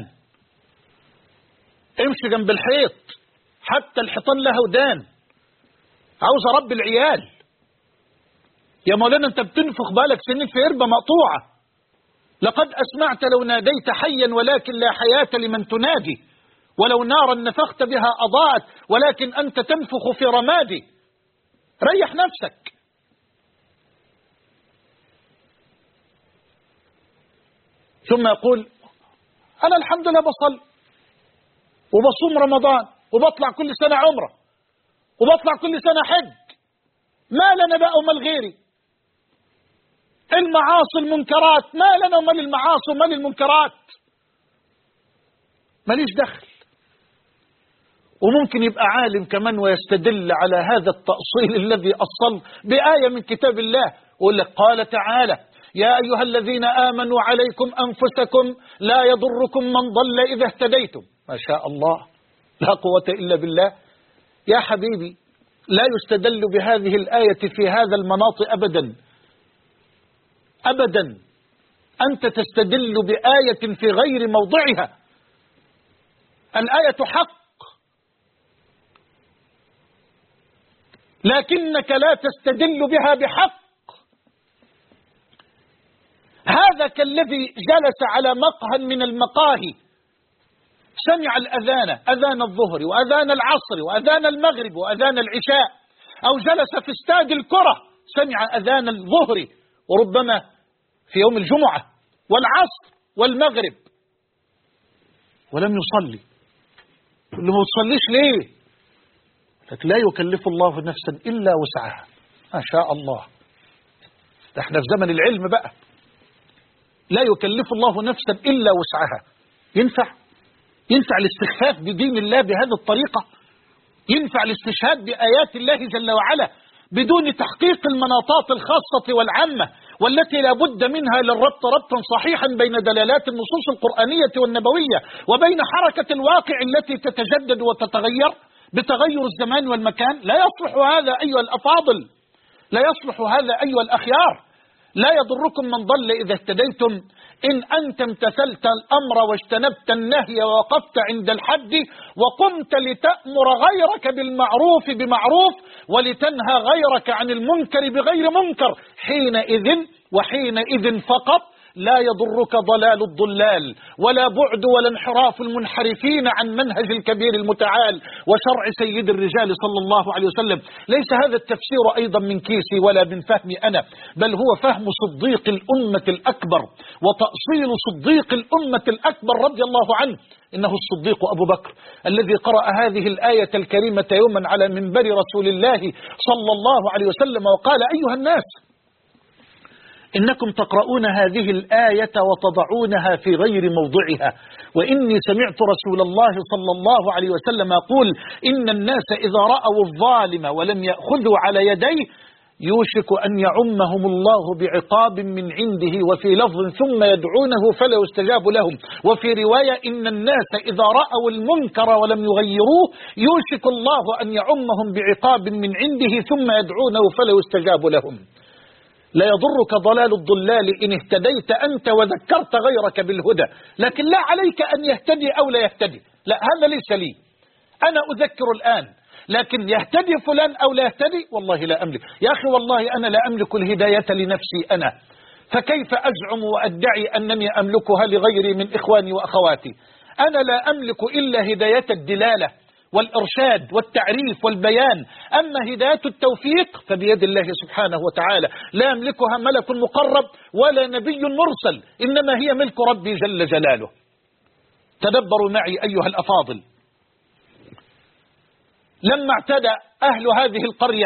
امشي جنب الحيط حتى الحيطان له ودان، عاوز اربي العيال. يا مولانا انت بتنفخ بالك سنين في قربة مقطوعة، لقد أسمعت لو ناديت حيا ولكن لا حياة لمن تنادي، ولو نارا نفخت بها أضاءت ولكن أنت تنفخ في رمادي. ريح نفسك. ثم يقول أنا الحمد لله بصلي وبصوم رمضان وبطلع كل سنة عمرة وبطلع كل سنة حج، ما لنا بقى ومال غيري؟ المعاصي المنكرات، ما لنا ومال المعاصي ومال المنكرات؟ ماليش دخل. وممكن يبقى عالم كمان ويستدل على هذا التأصيل الذي أصل بآية من كتاب الله، ويقول لك قال تعالى يا أيها الذين آمنوا عليكم أنفسكم لا يضركم من ضل إذا اهتديتم. ما شاء الله، لا قوة إلا بالله. يا حبيبي لا يستدل بهذه الآية في هذا المناط أبدا أبدا. أنت تستدل بآية في غير موضعها. الآية حق لكنك لا تستدل بها بحق. هذا كالذي جلس على مقهى من المقاهي، سمع الأذان، أذان الظهر وأذان العصر وأذان المغرب وأذان العشاء، أو جلس في استاد الكرة سمع أذان الظهر وربما في يوم الجمعة والعصر والمغرب ولم يصلي. اللي ما تصليش ليه؟ لكن لا يكلف الله نفسا إلا وسعها. ما شاء الله، ده احنا في زمن العلم بقى. لا يكلف الله نفسا إلا وسعها. ينفع الاستخفاف بدين الله بهذه الطريقة؟ ينفع الاستشهاد بآيات الله جل وعلا بدون تحقيق المناطات الخاصة والعامة والتي لا بد منها للربط ربطا صحيحا بين دلالات النصوص القرآنية والنبوية وبين حركة الواقع التي تتجدد وتتغير بتغير الزمان والمكان؟ لا يصلح هذا أيها الأفاضل، لا يصلح هذا أيها الأخيار. لا يضركم من ضل إذا اهتديتم إن أنت امتثلت الأمر واجتنبت النهي ووقفت عند الحد وقمت لتأمر غيرك بالمعروف بمعروف ولتنهى غيرك عن المنكر بغير منكر. حينئذ وحينئذ فقط لا يضرك ضلال الضلال ولا بعد ولا انحراف المنحرفين عن منهج الكبير المتعال وشرع سيد الرجال صلى الله عليه وسلم. ليس هذا التفسير أيضا من كيسي ولا من فهمي أنا، بل هو فهم صديق الأمة الأكبر وتأصيل صديق الأمة الأكبر رضي الله عنه. إنه الصديق أبو بكر الذي قرأ هذه الآية الكريمة يوما على منبر رسول الله صلى الله عليه وسلم وقال أيها الناس إنكم تقرؤون هذه الآية وتضعونها في غير موضعها، وإني سمعت رسول الله صلى الله عليه وسلم يقول إن الناس إذا رأوا الظالم ولم يأخذوا على يديه يوشك أن يعمهم الله بعقاب من عنده، وفي لفظ ثم يدعونه فلا يستجاب لهم، وفي رواية إن الناس إذا رأوا المنكر ولم يغيروه يوشك الله أن يعمهم بعقاب من عنده ثم يدعونه فلا يستجاب لهم. لا يضرك ضلال الضلال إن اهتديت أنت وذكرت غيرك بالهدى، لكن لا عليك أن يهتدي أو لا يهتدي، لا هذا ليس لي، أنا أذكر الآن، لكن يهتدي فلان أو لا يهتدي والله لا أملك. يا أخي والله أنا لا أملك الهداية لنفسي أنا، فكيف أزعم وأدعي أنني أملكها لغيري من إخواني وأخواتي؟ أنا لا أملك إلا هداية الدلالة والإرشاد والتعريف والبيان، أما هداية التوفيق فبيد الله سبحانه وتعالى، لا يملكها ملك مقرب ولا نبي مرسل، إنما هي ملك ربي جل جلاله. تدبروا معي أيها الأفاضل، لما اعتدى أهل هذه القرية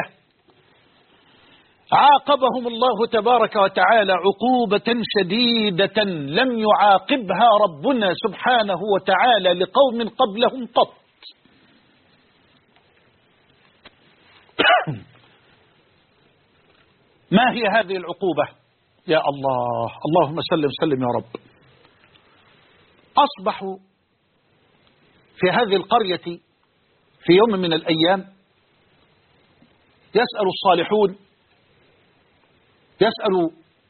عاقبهم الله تبارك وتعالى عقوبة شديدة لم يعاقبها ربنا سبحانه وتعالى لقوم قبلهم قط. ما هي هذه العقوبة؟ يا الله، اللهم سلم يا رب. أصبحوا في هذه القرية في يوم من الأيام يسأل الصالحون، يسأل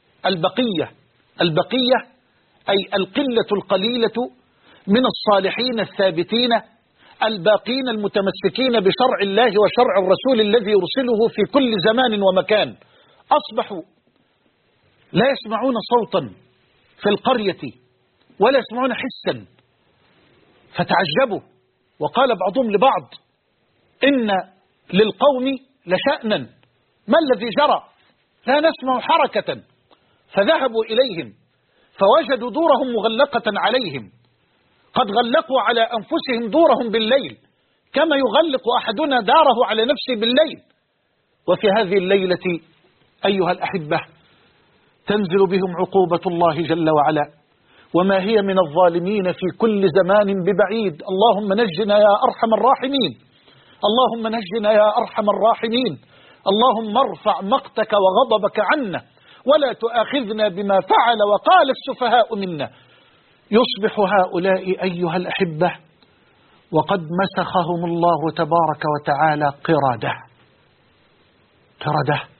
البقية أي القلة القليلة من الصالحين الثابتين الباقين المتمسكين بشرع الله وشرع الرسول الذي يرسله في كل زمان ومكان، أصبحوا لا يسمعون صوتا في القرية ولا يسمعون حسا، فتعجبوا وقال بعضهم لبعض إن للقوم لشأنا، ما الذي جرى؟ لا نسمع حركة. فذهبوا إليهم فوجدوا دورهم مغلقة عليهم، قد غلقوا على أنفسهم دورهم بالليل كما يغلق أحدنا داره على نفسه بالليل. وفي هذه الليلة أيها الأحبة تنزل بهم عقوبة الله جل وعلا، وما هي من الظالمين في كل زمان ببعيد. اللهم نجنا يا أرحم الراحمين، اللهم نجنا يا أرحم الراحمين. اللهم ارفع مقتك وغضبك عنا ولا تؤاخذنا بما فعل وقال السفهاء منا. يصبح هؤلاء أيها الأحبة وقد مسخهم الله تبارك وتعالى قردة. قردة.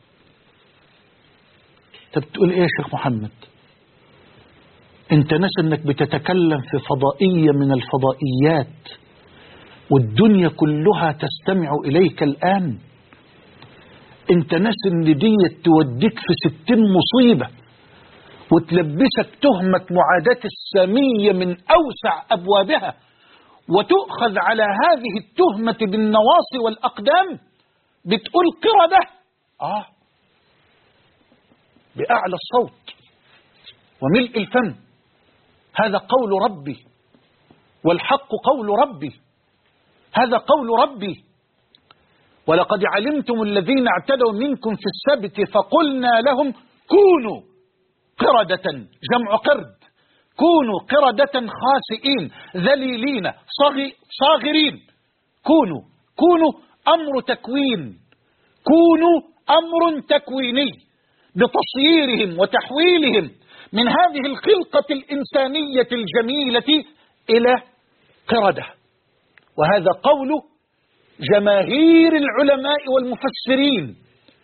انت بتقول ايه يا شيخ محمد؟ انت ناس انك بتتكلم في فضائية من الفضائيات والدنيا كلها تستمع إليك الآن. انت ناس ان دي توديك في 60 مصيبة وتلبسك تهمة معاداة السامية من أوسع أبوابها، وتؤخذ على هذه التهمة بالنواصي والأقدام. بتقول قردة بأعلى الصوت وملء الفم. هذا قول ربي، والحق قول ربي، هذا قول ربي. ولقد علمتم الذين اعتدوا منكم في السبت فقلنا لهم كونوا قردة، جمع قرد، كونوا قردة خاسئين ذليلين صاغرين. كونوا أمر تكوين، كونوا أمر تكويني بتصييرهم وتحويلهم من هذه الخلقة الإنسانية الجميلة إلى قردة. وهذا قول جماهير العلماء والمفسرين،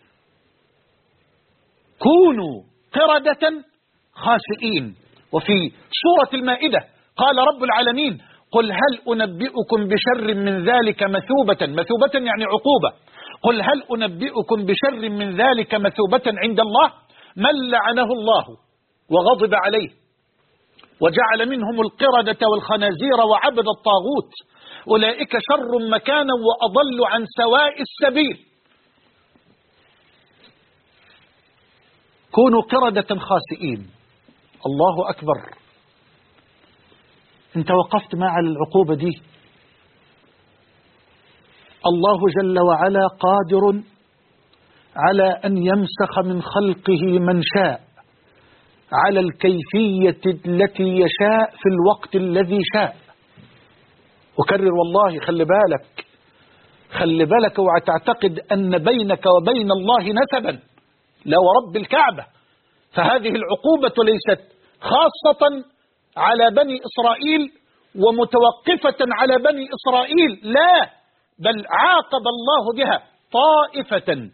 كونوا قردة خاسئين. وفي سورة المائدة قال رب العالمين قل هل أنبئكم بشر من ذلك مثوبة يعني عقوبة، قل هل أنبئكم بشر من ذلك مثوبة عند الله من لعنه الله وغضب عليه وجعل منهم القردة والخنازير وعبد الطاغوت أولئك شر مكانا وأضل عن سواء السبيل. كونوا قردة خاسئين. الله أكبر. انت وقفت مع العقوبة دي. الله جل وعلا قادر على أن يمسخ من خلقه من شاء على الكيفية التي يشاء في الوقت الذي شاء. أكرر والله، خلي بالك وتعتقد أن بينك وبين الله نسبا، لا ورب الكعبة. فهذه العقوبة ليست خاصة على بني إسرائيل ومتوقفة على بني إسرائيل، لا، بل عاقب الله بها طائفة،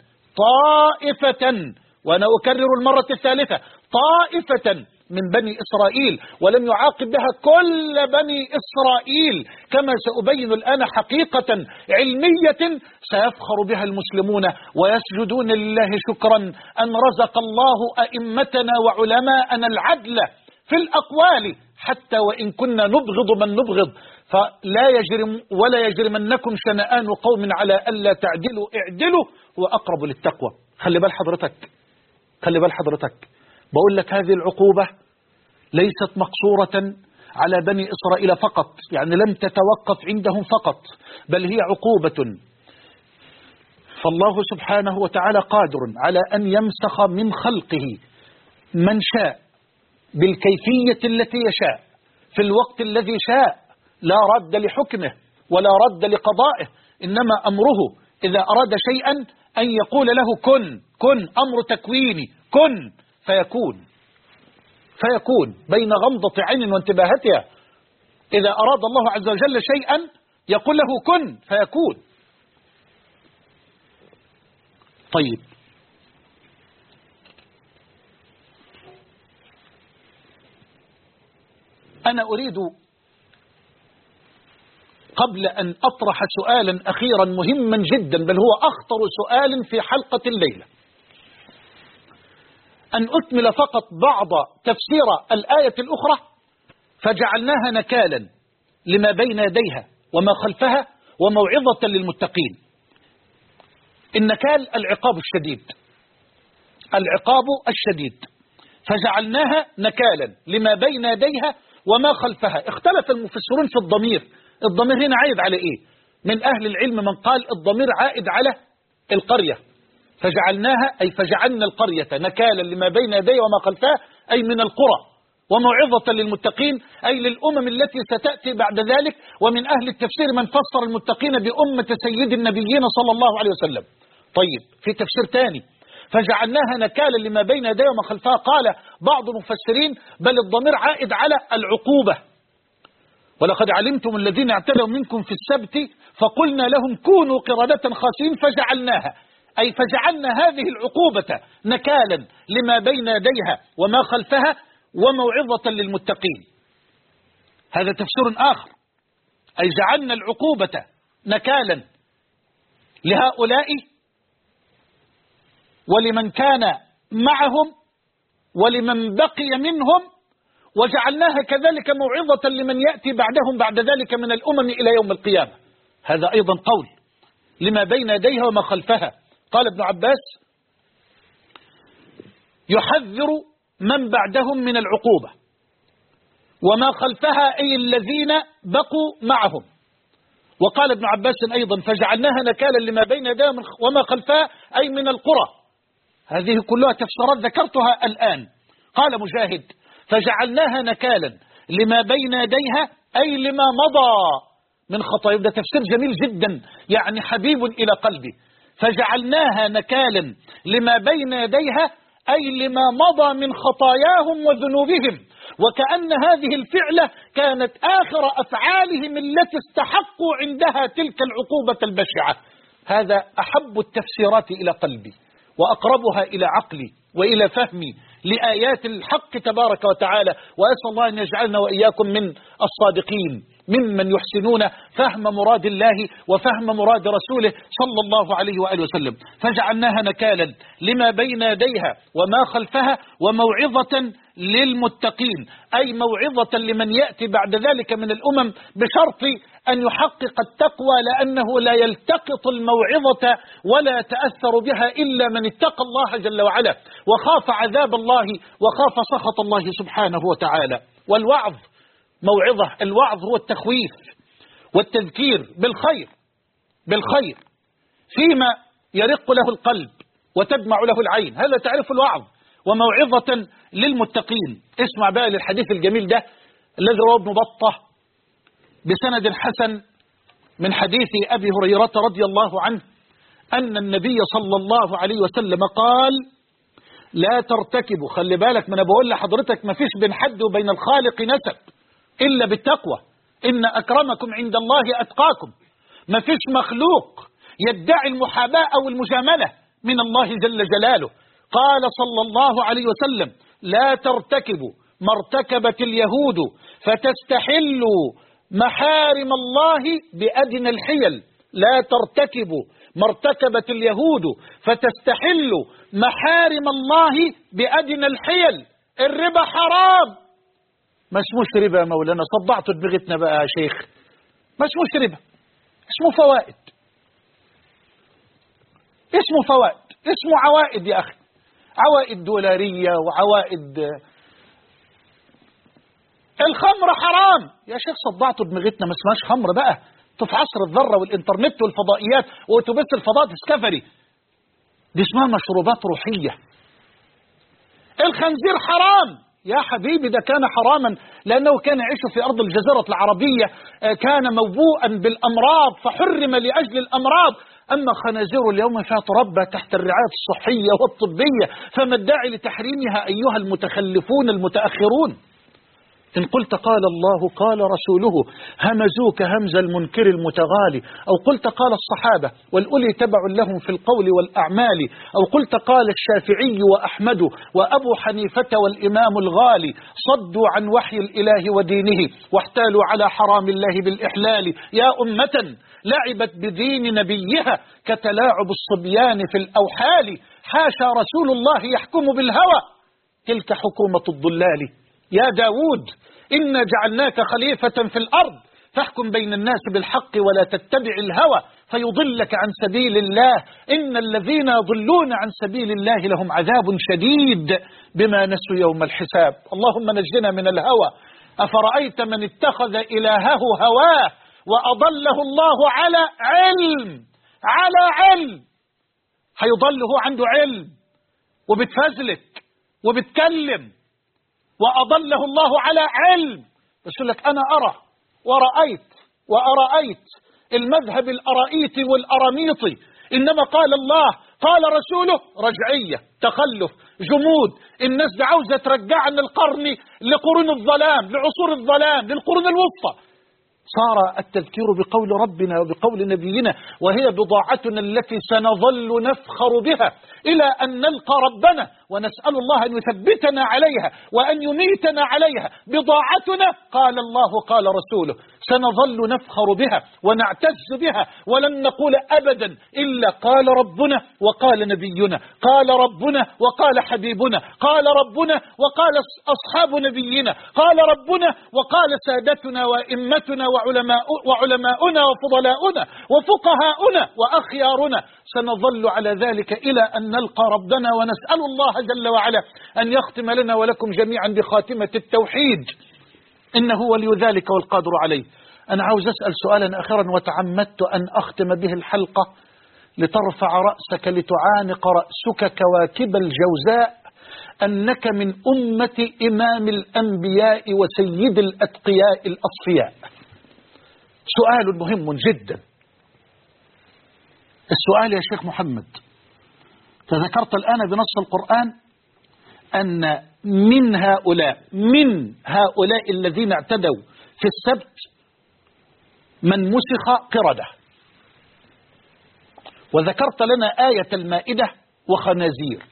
وأنا أكرر المرة الثالثة، طائفة من بني إسرائيل، ولم يعاقب بها كل بني إسرائيل كما سأبين الآن حقيقة علمية سيفخر بها المسلمون ويسجدون لله شكرا أن رزق الله أئمتنا وعلماءنا العدل في الأقوال حتى وإن كنا نبغض من نبغض. فلا ولا يجرمنكم شنآن قوم على ألا تعدلوا اعدلوا هو أقرب للتقوى. خلي بال حضرتك بقول لك هذه العقوبة ليست مقصورة على بني إسرائيل فقط، يعني لم تتوقف عندهم فقط، بل هي عقوبة. فالله سبحانه وتعالى قادر على أن يمسخ من خلقه من شاء بالكيفية التي يشاء في الوقت الذي شاء، لا رد لحكمه ولا رد لقضائه، إنما أمره إذا أراد شيئا أن يقول له كن، أمر تكويني، كن فيكون بين غمضة عين وانتباهتها. إذا أراد الله عز وجل شيئا يقول له كن فيكون. طيب، أنا أريد قبل أن أطرح سؤالا أخيرا مهما جدا، بل هو أخطر سؤال في حلقة الليلة، أن أكمل فقط بعض تفسير الآية الأخرى: فجعلناها نكالا لما بين يديها وما خلفها وموعظة للمتقين. النكال العقاب الشديد، العقاب الشديد. فجعلناها نكالا لما بين يديها وما خلفها. اختلف المفسرون في الضمير. الضمير هنا عائد على ايه؟ من أهل العلم من قال الضمير عائد على القرية، فجعلناها أي فجعلنا القرية نكالا لما بين يديها وما خلفها، أي من القرى، وموعظة للمتقين أي للأمم التي ستأتي بعد ذلك. ومن أهل التفسير من فسر المتقين بأمة سيد النبيين صلى الله عليه وسلم. طيب، في تفسير تاني: فجعلناها نكالا لما بين يديها وما خلفها، قال بعض المفسرين بل الضمير عائد على العقوبة. ولقد علمتم الذين اعتدوا منكم في السبت فقلنا لهم كونوا قردة خاسئين فجعلناها، أي فجعلنا هذه العقوبة نكالا لما بين يديها وما خلفها وموعظة للمتقين. هذا تفسير آخر، أي جعلنا العقوبة نكالا لهؤلاء ولمن كان معهم ولمن بقي منهم، وجعلناها كذلك موعظة لمن يأتي بعدهم بعد ذلك من الأمم إلى يوم القيامة. هذا أيضا قول لما بين يديها وما خلفها. قال ابن عباس: يحذر من بعدهم من العقوبة، وما خلفها أي الذين بقوا معهم. وقال ابن عباس أيضا: فجعلناها نكالا لما بين يديها وما خلفها أي من القرى. هذه كلها تفسيرات ذكرتها الآن. قال مجاهد: فجعلناها نكالا لما بين يديها أي لما مضى من خطايا. ده تفسير جميل جدا، يعني حبيب إلى قلبي. فجعلناها نكالا لما بين يديها أي لما مضى من خطاياهم وذنوبهم، وكأن هذه الفعلة كانت آخر أفعالهم التي استحقوا عندها تلك العقوبة البشعة. هذا أحب التفسيرات إلى قلبي وأقربها إلى عقلي وإلى فهمي لآيات الحق تبارك وتعالى. وأسأل الله أن يجعلنا وإياكم من الصادقين، ممن يحسنون فهم مراد الله وفهم مراد رسوله صلى الله عليه وآله وسلم. فجعلناها نكالا لما بين يديها وما خلفها وموعظة للمتقين، أي موعظة لمن يأتي بعد ذلك من الأمم، بشرط أن يحقق التقوى، لأنه لا يلتقط الموعظة ولا تأثر بها إلا من اتقى الله جل وعلا وخاف عذاب الله وخاف سخط الله سبحانه وتعالى. والوعظ موعظة. الوعظ هو التخويف والتذكير بالخير فيما يرق له القلب وتدمع له العين. هذا تعرف الوعظ. وموعظة للمتقين. اسمع بقى للحديث الجميل ده الذي رواه ابن بطة بسند حسن من حديث أبي هريرة رضي الله عنه أن النبي صلى الله عليه وسلم قال: لا ترتكبوا. خلي بالك، ما أنا بقول لحضرتك ما فيش بين حد وبين الخالق نسب إلا بالتقوى، إن أكرمكم عند الله أتقاكم. ما فيش مخلوق يدعي المحاباة أو المجاملة من الله جل جلاله. قال صلى الله عليه وسلم: لا ترتكبوا ما ارتكبت اليهود فتستحلوا محارم الله بأدنى الحيل. لا ترتكبوا ما ارتكبت اليهود فتستحلوا محارم الله بأدنى الحيل. الربا حرام. ما اسموش ربا يا مولانا، صدعتوا دماغتنا بقى يا شيخ. ما اسموش ربا، اسمه فوائد. اسمه فوائد، اسمه عوائد يا أخي. عوائد دولارية وعوائد. الخمر حرام يا شيخ، صدعتوا دماغتنا. ما اسمهاش خمر بقى، في عصر الذرة والإنترنت والفضائيات وأتوبيس الفضاء ديسكفري. دي اسمها مشروبات روحية. الخنزير حرام يا حبيبي، ده كان حراما لأنه كان يعيش في أرض الجزيرة العربية، كان موبوءا بالأمراض فحرم لأجل الأمراض. أما خنازير اليوم فيها تربى تحت الرعاية الصحية والطبية، فما الداعي لتحريمها أيها المتخلفون المتأخرون؟ إن قلت قال الله قال رسوله همزوك همز المنكر المتغالي، أو قلت قال الصحابة والأولي تبع لهم في القول والأعمال، أو قلت قال الشافعي وأحمد وأبو حنيفة والإمام الغالي، صدوا عن وحي الإله ودينه واحتالوا على حرام الله بالإحلال. يا أمة لعبت بدين نبيها كتلاعب الصبيان في الأوحال، حاشا رسول الله يحكم بالهوى تلك حكومة الضلال. يا داود إنا جعلناك خليفة في الأرض فاحكم بين الناس بالحق ولا تتبع الهوى فيضلك عن سبيل الله إن الذين يضلون عن سبيل الله لهم عذاب شديد بما نسوا يوم الحساب. اللهم نجنا من الهوى. أفرأيت من اتخذ إلهه هواه وأضله الله على علم هيضله عنده علم وبتفزلك وبتكلم وأضله الله على علم، بس يقول لك أنا أرى وأرأيت المذهب الأرائيتي والأراميطي، إنما قال الله قال رسوله رجعية، تخلف، جمود. الناس دي عاوزة ترجعنا القرن لقرون الظلام، لعصور الظلام، للقرون الوسطى. صار التذكير بقول ربنا وبقول نبينا وهي بضاعتنا التي سنظل نفخر بها إلى أن نلقى ربنا، ونسأل الله أن يثبتنا عليها وأن يميتنا عليها. بضاعتنا قال الله قال رسوله، سنظل نفخر بها ونعتز بها، ولن نقول أبدا إلا قال ربنا وقال نبينا، قال ربنا وقال حبيبنا، قال ربنا وقال أصحاب نبينا، قال ربنا وقال سادتنا وإمتنا وعلماؤنا وفضلاؤنا وفقهاؤنا وأخيارنا. سنظل على ذلك إلى أن نلقى ربنا، ونسأل الله جل وعلا أن يختم لنا ولكم جميعا بخاتمة التوحيد، إنه ولي ذلك والقادر عليه. أنا عاوز أسأل سؤالا آخرا وتعمدت أن أختم به الحلقة لترفع رأسك لتعانق رأسك كواكب الجوزاء أنك من أمة إمام الأنبياء وسيد الأتقياء الأصفياء. سؤال مهم جدا. السؤال يا شيخ محمد، تذكرت الآن بنص القرآن أن من هؤلاء الذين اعتدوا في السبت من مسخ قردة، وذكرت لنا آية المائدة وخنازير.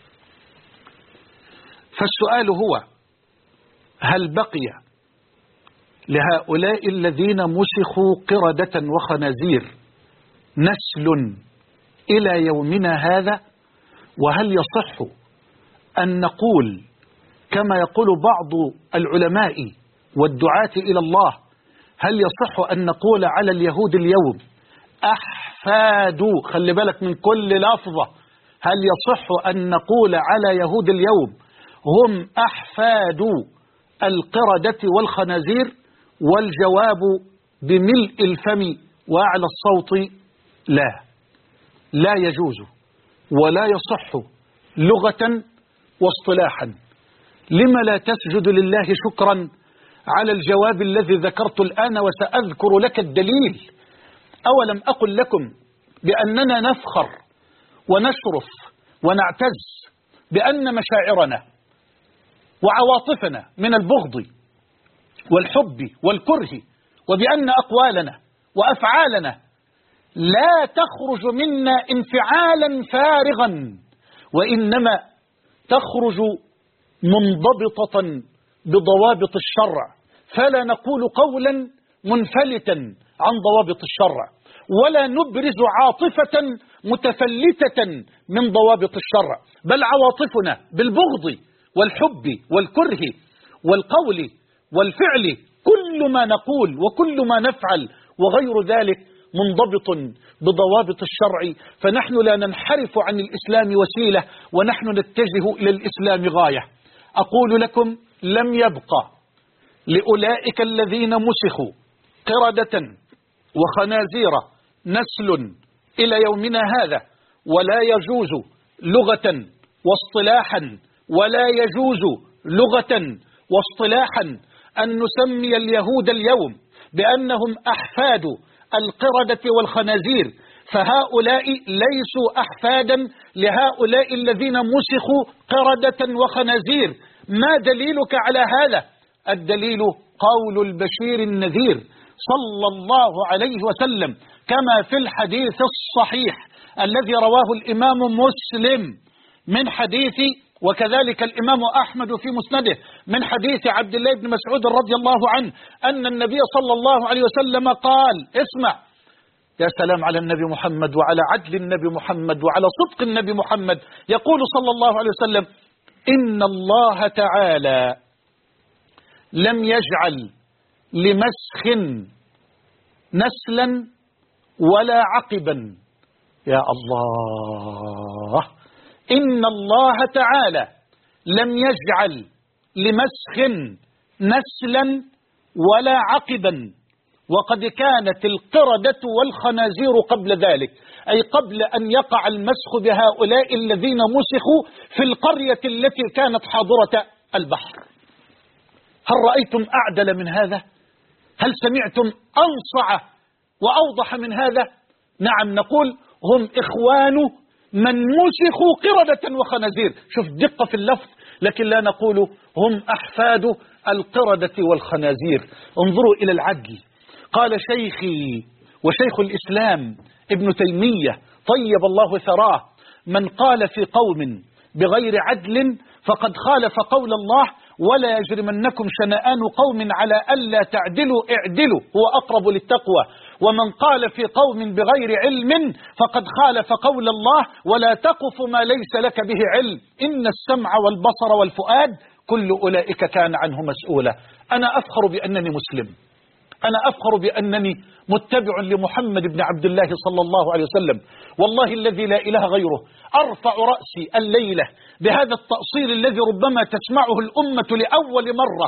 فالسؤال هو هل بقي لهؤلاء الذين مسخوا قردة وخنازير نسل إلى يومنا هذا؟ وهل يصح أن نقول كما يقول بعض العلماء والدعاة إلى الله، هل يصح أن نقول على اليهود اليوم أحفادوا؟ خلي بالك من كل لفظة. هل يصح أن نقول على يهود اليوم هم أحفادوا القردة والخنازير؟ والجواب بملء الفم وأعلى الصوت لا يجوز ولا يصح لغة واصطلاحا. لما لا تسجد لله شكرا على الجواب الذي ذكرت الآن وسأذكر لك الدليل؟ أولم أقل لكم بأننا نفخر ونشرف ونعتز بأن مشاعرنا وعواطفنا من البغض والحب والكره، وبأن أقوالنا وأفعالنا لا تخرج منا انفعالا فارغا، وإنما تخرج منضبطة بضوابط الشرع، فلا نقول قولا منفلتا عن ضوابط الشرع، ولا نبرز عاطفة متفلتة من ضوابط الشرع، بل عواطفنا بالبغض والحب والكره والقول والفعل، كل ما نقول وكل ما نفعل وغير ذلك منضبط بضوابط الشرع. فنحن لا ننحرف عن الإسلام وسيلة، ونحن نتجه إلى الإسلام غاية. أقول لكم لم يبقى لأولئك الذين مسخوا قردة وخنازير نسل إلى يومنا هذا، ولا يجوز لغة واصطلاحا، ولا يجوز لغة واصطلاحا أن نسمي اليهود اليوم بأنهم أحفاد القردة والخنازير، فهؤلاء ليسوا أحفادا لهؤلاء الذين مسخوا قردة وخنازير. ما دليلك على هذا؟ الدليل قول البشير النذير صلى الله عليه وسلم كما في الحديث الصحيح الذي رواه الإمام مسلم من حديث، وكذلك الإمام أحمد في مسنده من حديث عبد الله بن مسعود رضي الله عنه أن النبي صلى الله عليه وسلم قال، اسمع يا سلام على النبي محمد وعلى عدل النبي محمد وعلى صدق النبي محمد، يقول صلى الله عليه وسلم: إن الله تعالى لم يجعل لمسخ نسلا ولا عقبا. يا الله، إن الله تعالى لم يجعل لمسخ نسلا ولا عقبا، وقد كانت القردة والخنازير قبل ذلك، أي قبل أن يقع المسخ بهؤلاء الذين مسخوا في القرية التي كانت حاضرة البحر. هل رأيتم أعدل من هذا؟ هل سمعتم أنصع وأوضح من هذا؟ نعم، نقول هم إخوان من مسخوا قردة وخنازير. شوف دقة في اللفظ، لكن لا نقول هم أحفاد القردة والخنازير. انظروا إلى العدل. قال شيخي وشيخ الإسلام ابن تيمية طيب الله ثراه: من قال في قوم بغير عدل فقد خالف قول الله: ولا يجرمنكم شنآن قوم على ألا تعدلوا اعدلوا هو أقرب للتقوى. ومن قال في قوم بغير علم فقد خالف قول الله: ولا تقف ما ليس لك به علم إن السمع والبصر والفؤاد كل أولئك كان عنه مسؤولا. أنا أفخر بأنني مسلم، أنا أفخر بأنني متبع لمحمد بن عبد الله صلى الله عليه وسلم. والله الذي لا إله غيره أرفع رأسي الليلة بهذا التأصيل الذي ربما تسمعه الأمة لأول مرة،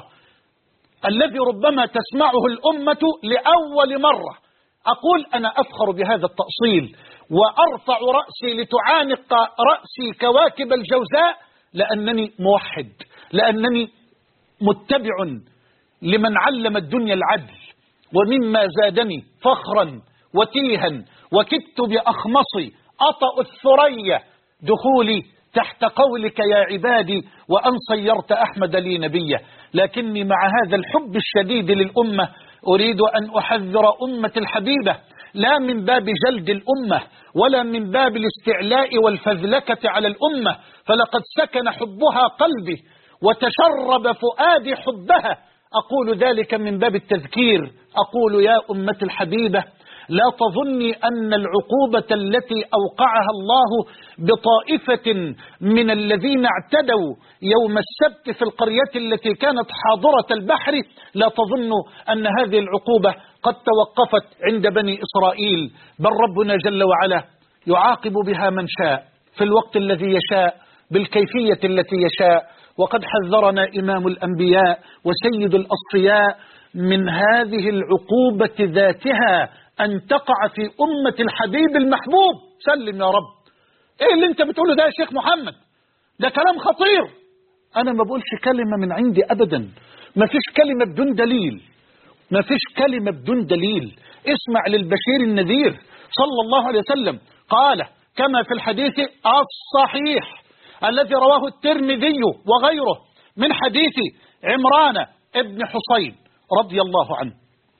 الذي ربما تسمعه الأمة لأول مرة. أقول أنا أفخر بهذا التأصيل وأرفع رأسي لتعانق رأسي كواكب الجوزاء، لأنني موحد، لأنني متبع لمن علم الدنيا العدل. ومما زادني فخرا وتيها وكدت بأخمصي أطأ الثريا دخولي تحت قولك يا عبادي وأن صيرت أحمد لي نبيا. لكني مع هذا الحب الشديد للأمة أريد أن أحذر أمة الحبيبة، لا من باب جلد الأمة ولا من باب الاستعلاء والفذلكة على الأمة، فلقد سكن حبها قلبي وتشرب فؤادي حبها. أقول ذلك من باب التذكير. أقول يا أمة الحبيبة لا تظني أن العقوبة التي أوقعها الله بطائفة من الذين اعتدوا يوم السبت في القرية التي كانت حاضرة البحر، لا تظنوا أن هذه العقوبة قد توقفت عند بني إسرائيل، بل ربنا جل وعلا يعاقب بها من شاء في الوقت الذي يشاء بالكيفية التي يشاء. وقد حذرنا إمام الأنبياء وسيد الأصفياء من هذه العقوبة ذاتها أن تقع في أمة الحبيب المحبوب. سلم يا رب. إيه اللي أنت بتقوله ده يا شيخ محمد؟ ده كلام خطير. أنا ما بقولش كلمة من عندي أبدا، ما فيش كلمة بدون دليل، ما فيش كلمة بدون دليل. اسمع للبشير النذير صلى الله عليه وسلم، قال كما في الحديث الصحيح الذي رواه الترمذي وغيره من حديث عمران ابن حصين رضي الله عنه،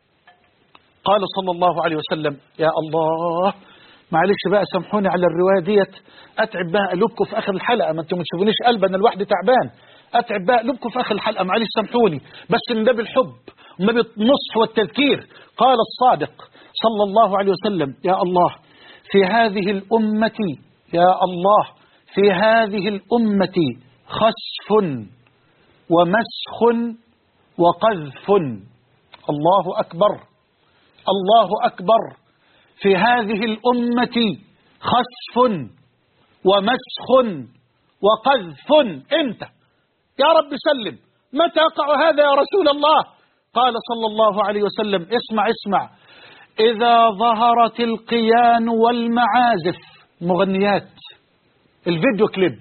قال صلى الله عليه وسلم: يا الله، معلش بقى سامحوني على الرواية ديت، أتعب بقى قلوبكم في آخر الحلقة، ما انتم ما تشوفونيش قلبا أنا لوحدي تعبان، أتعب بقى قلوبكم في آخر الحلقة، معلش سامحوني، بس من باب الحب ومن باب النصح والتذكير. قال الصادق صلى الله عليه وسلم: يا الله، في هذه الأمة، يا الله، في هذه الأمة خسف ومسخ وقذف. الله أكبر، الله أكبر. في هذه الأمة خسف ومسخ وقذف. إمتى يا رب سلم؟ متى يقع هذا يا رسول الله؟ قال صلى الله عليه وسلم: اسمع اسمع، إذا ظهرت القيان والمعازف، مغنيات، الفيديو كليب،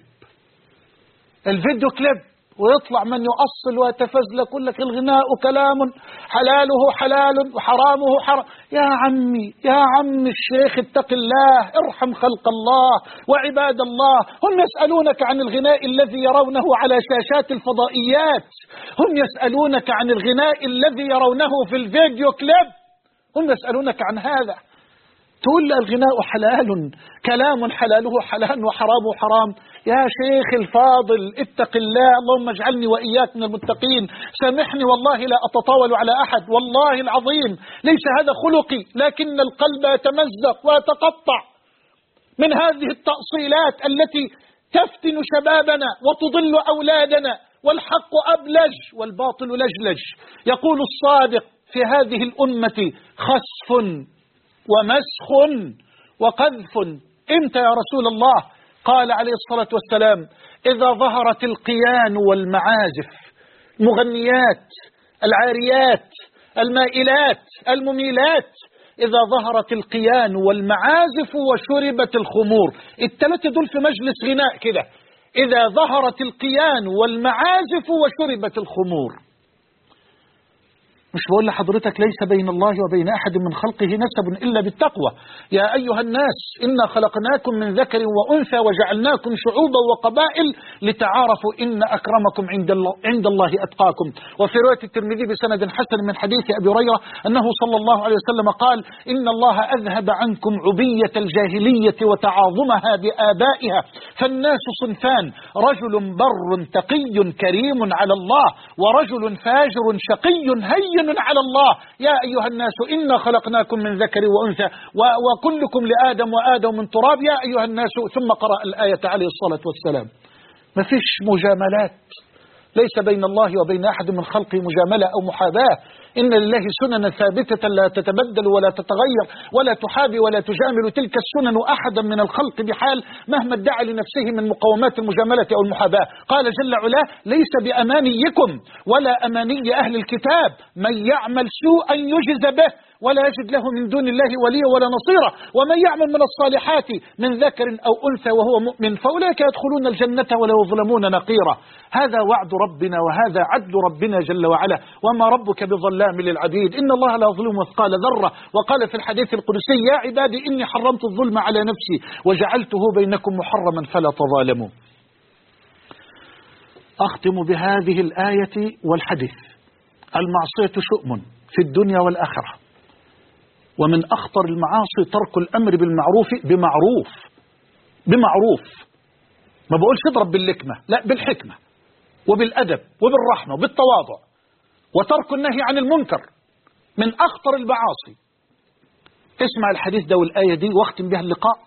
الفيديو كليب، ويطلع من يؤصل ويتفزلك يقول لك الغناء كلام حلاله حلال وحرامه حرام. يا عمي، يا عم الشيخ، اتق الله، ارحم خلق الله وعباد الله. هم يسألونك عن الغناء الذي يرونه على شاشات الفضائيات، هم يسألونك عن الغناء الذي يرونه في الفيديو كليب، هم يسألونك عن هذا. تقول له الغناء حلال، كلام حلاله حلال وحرامه حرام. يا شيخ الفاضل اتق الله، اللهم اجعلني وإياك من المتقين. سامحني والله لا أتطاول على أحد، والله العظيم ليس هذا خلقي، لكن القلب يتمزق ويتقطع من هذه التأصيلات التي تفتن شبابنا وتضل أولادنا، والحق أبلج والباطل لجلج. يقول الصادق: في هذه الأمة خسف ومسخ وقذف. إمتى يا رسول الله؟ قال عليه الصلاة والسلام: إذا ظهرت القيان والمعازف، مغنيات، العاريات، المائلات، المميلات، إذا ظهرت القيان والمعازف وشربت الخمور. الثلاثة دول في مجلس غناء كده: إذا ظهرت القيان والمعازف وشربت الخمور. مش بقول لحضرتك ليس بين الله وبين أحد من خلقه نسب إلا بالتقوى؟ يا أيها الناس إنا خلقناكم من ذكر وأنثى وجعلناكم شعوبا وقبائل لتعارفوا إن أكرمكم عند الله أتقاكم. وفي رواية الترمذي بسند حسن من حديث أبي هريرة أنه صلى الله عليه وسلم قال: إن الله أذهب عنكم عبية الجاهلية وتعاظمها بآبائها، فالناس صنفان: رجل بر تقي كريم على الله، ورجل فاجر شقي هين على الله. يا أيها الناس إنا خلقناكم من ذكر وأنثى وكلكم لآدم وآدم من تراب. يا أيها الناس، ثم قرأ الآية عليه الصلاة والسلام. ما فيش مجاملات، ليس بين الله وبين أحد من خلقه مجاملة أو محاباة. إن لله سننا ثابتة لا تتبدل ولا تتغير ولا تحابي ولا تجامل تلك السنن أحدا من الخلق بحال مهما ادعى لنفسه من مقومات المجاملة أو المحاباة. قال جل علاه: ليس بأمانيكم ولا أماني أهل الكتاب من يعمل سوءا يجز به ولا يجد له من دون الله وليا ولا نصيرا، ومن يعمل من الصالحات من ذكر أو أنثى وهو مؤمن فأولئك يدخلون الجنة ولا يظلمون نقيرا. هذا وعد ربنا وهذا عدل ربنا جل وعلا، وما ربك بظلام للعبيد. إن الله لا يظلم مثقال ذرة. وقال في الحديث القدسي: يا عبادي إني حرمت الظلم على نفسي وجعلته بينكم محرما فلا تظالموا. أختم بهذه الآية والحديث: المعصية شؤم في الدنيا والآخرة، ومن أخطر المعاصي ترك الأمر بالمعروف بمعروف. ما بقولش اضرب باللكمة، لا، بالحكمة وبالأدب وبالرحمة وبالتواضع. وترك النهي عن المنكر من أخطر المعاصي. اسمع الحديث ده والآية دي واختم بها اللقاء.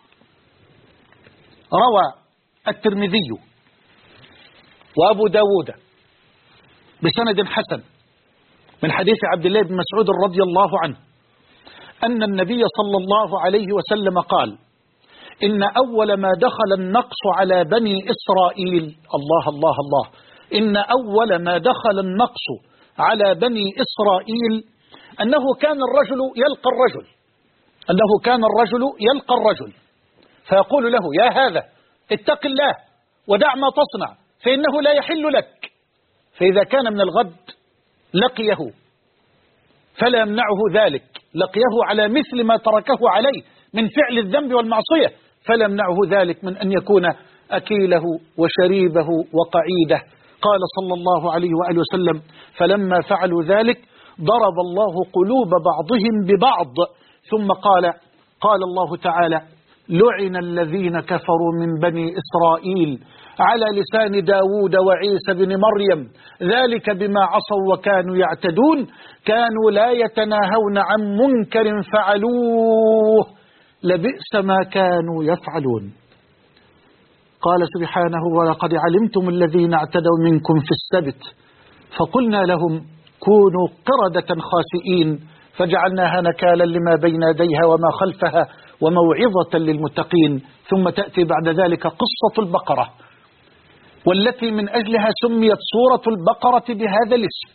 روى الترمذي وأبو داود بسند حسن من حديث عبد الله بن مسعود رضي الله عنه أن النبي صلى الله عليه وسلم قال: إن أول ما دخل النقص على بني إسرائيل، الله الله الله، إن أول ما دخل النقص على بني إسرائيل أنه كان الرجل يلقى الرجل فيقول له: يا هذا اتق الله ودع ما تصنع فإنه لا يحل لك. فإذا كان من الغد لقيه فلا يمنعه ذلك، لقيه على مثل ما تركه عليه من فعل الذنب والمعصية، فلا يمنعه ذلك من أن يكون أكيله وشريبه وقعيده. قال صلى الله عليه وآله وسلم: فلما فعلوا ذلك ضرب الله قلوب بعضهم ببعض. ثم قال الله تعالى: لعن الذين كفروا من بني إسرائيل على لسان داود وعيسى بن مريم ذلك بما عصوا وكانوا يعتدون، كانوا لا يتناهون عن منكر فعلوه لبئس ما كانوا يفعلون. قال سبحانه: ولقد علمتم الذين اعتدوا منكم في السبت فقلنا لهم كونوا قردة خاسئين فجعلناها نكالا لما بين يديها وما خلفها وموعظة للمتقين. ثم تأتي بعد ذلك قصة البقرة، والتي من أجلها سميت سورة البقرة بهذا الاسم.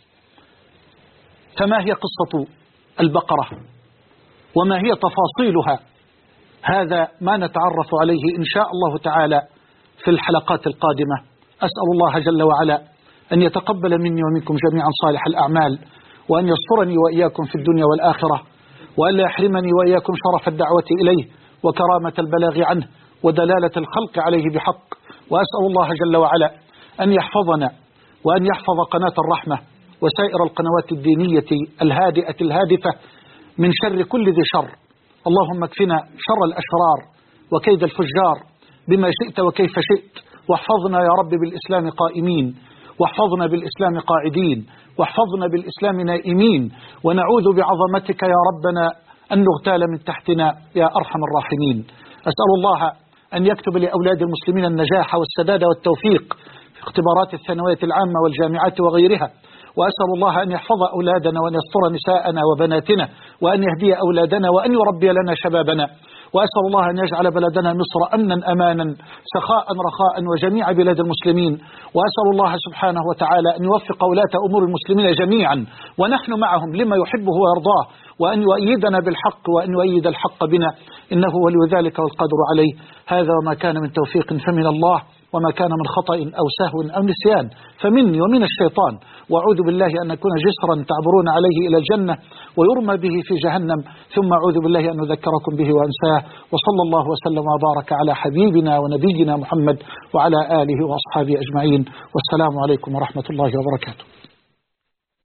فما هي قصة البقرة وما هي تفاصيلها؟ هذا ما نتعرف عليه إن شاء الله تعالى في الحلقات القادمة. أسأل الله جل وعلا أن يتقبل مني ومنكم جميعا صالح الأعمال، وأن يسترني وإياكم في الدنيا والآخرة، وأن لا يحرمني وإياكم شرف الدعوة إليه وكرامة البلاغ عنه ودلالة الخلق عليه بحق. وأسأل الله جل وعلا أن يحفظنا وأن يحفظ قناة الرحمة وسائر القنوات الدينية الهادئة الهادفة من شر كل ذي شر. اللهم اكفنا شر الأشرار وكيد الفجار بما شئت وكيف شئت، واحفظنا يا رب بالإسلام قائمين، واحفظنا بالإسلام قاعدين، واحفظنا بالإسلام نائمين، ونعوذ بعظمتك يا ربنا أن نغتال من تحتنا يا أرحم الراحمين. أسأل الله أن يكتب لأولاد المسلمين النجاح والسداد والتوفيق في اختبارات الثانوية العامة والجامعات وغيرها. وأسأل الله أن يحفظ أولادنا وأن يستر نساءنا وبناتنا وأن يهدي أولادنا وأن يربي لنا شبابنا. وأسأل الله أن يجعل بلدنا مصر أمنا أمانا سخاء رخاء وجميع بلاد المسلمين. وأسأل الله سبحانه وتعالى أن يوفق ولاة أمور المسلمين جميعا ونحن معهم لما يحبه ويرضاه، وأن يؤيدنا بالحق وأن يؤيد الحق بنا، إنه ولي ذلك والقدر عليه. هذا وما كان من توفيق فمن الله، وما كان من خطأ أو سهو أو نسيان فمني ومن الشيطان، وأعوذ بالله أن نكون جسرا تعبرون عليه إلى الجنة ويرمى به في جهنم، ثم أعوذ بالله أن أذكركم به وأنساه. وصلى الله وسلم وبارك على حبيبنا ونبينا محمد وعلى آله وأصحابه أجمعين، والسلام عليكم ورحمة الله وبركاته.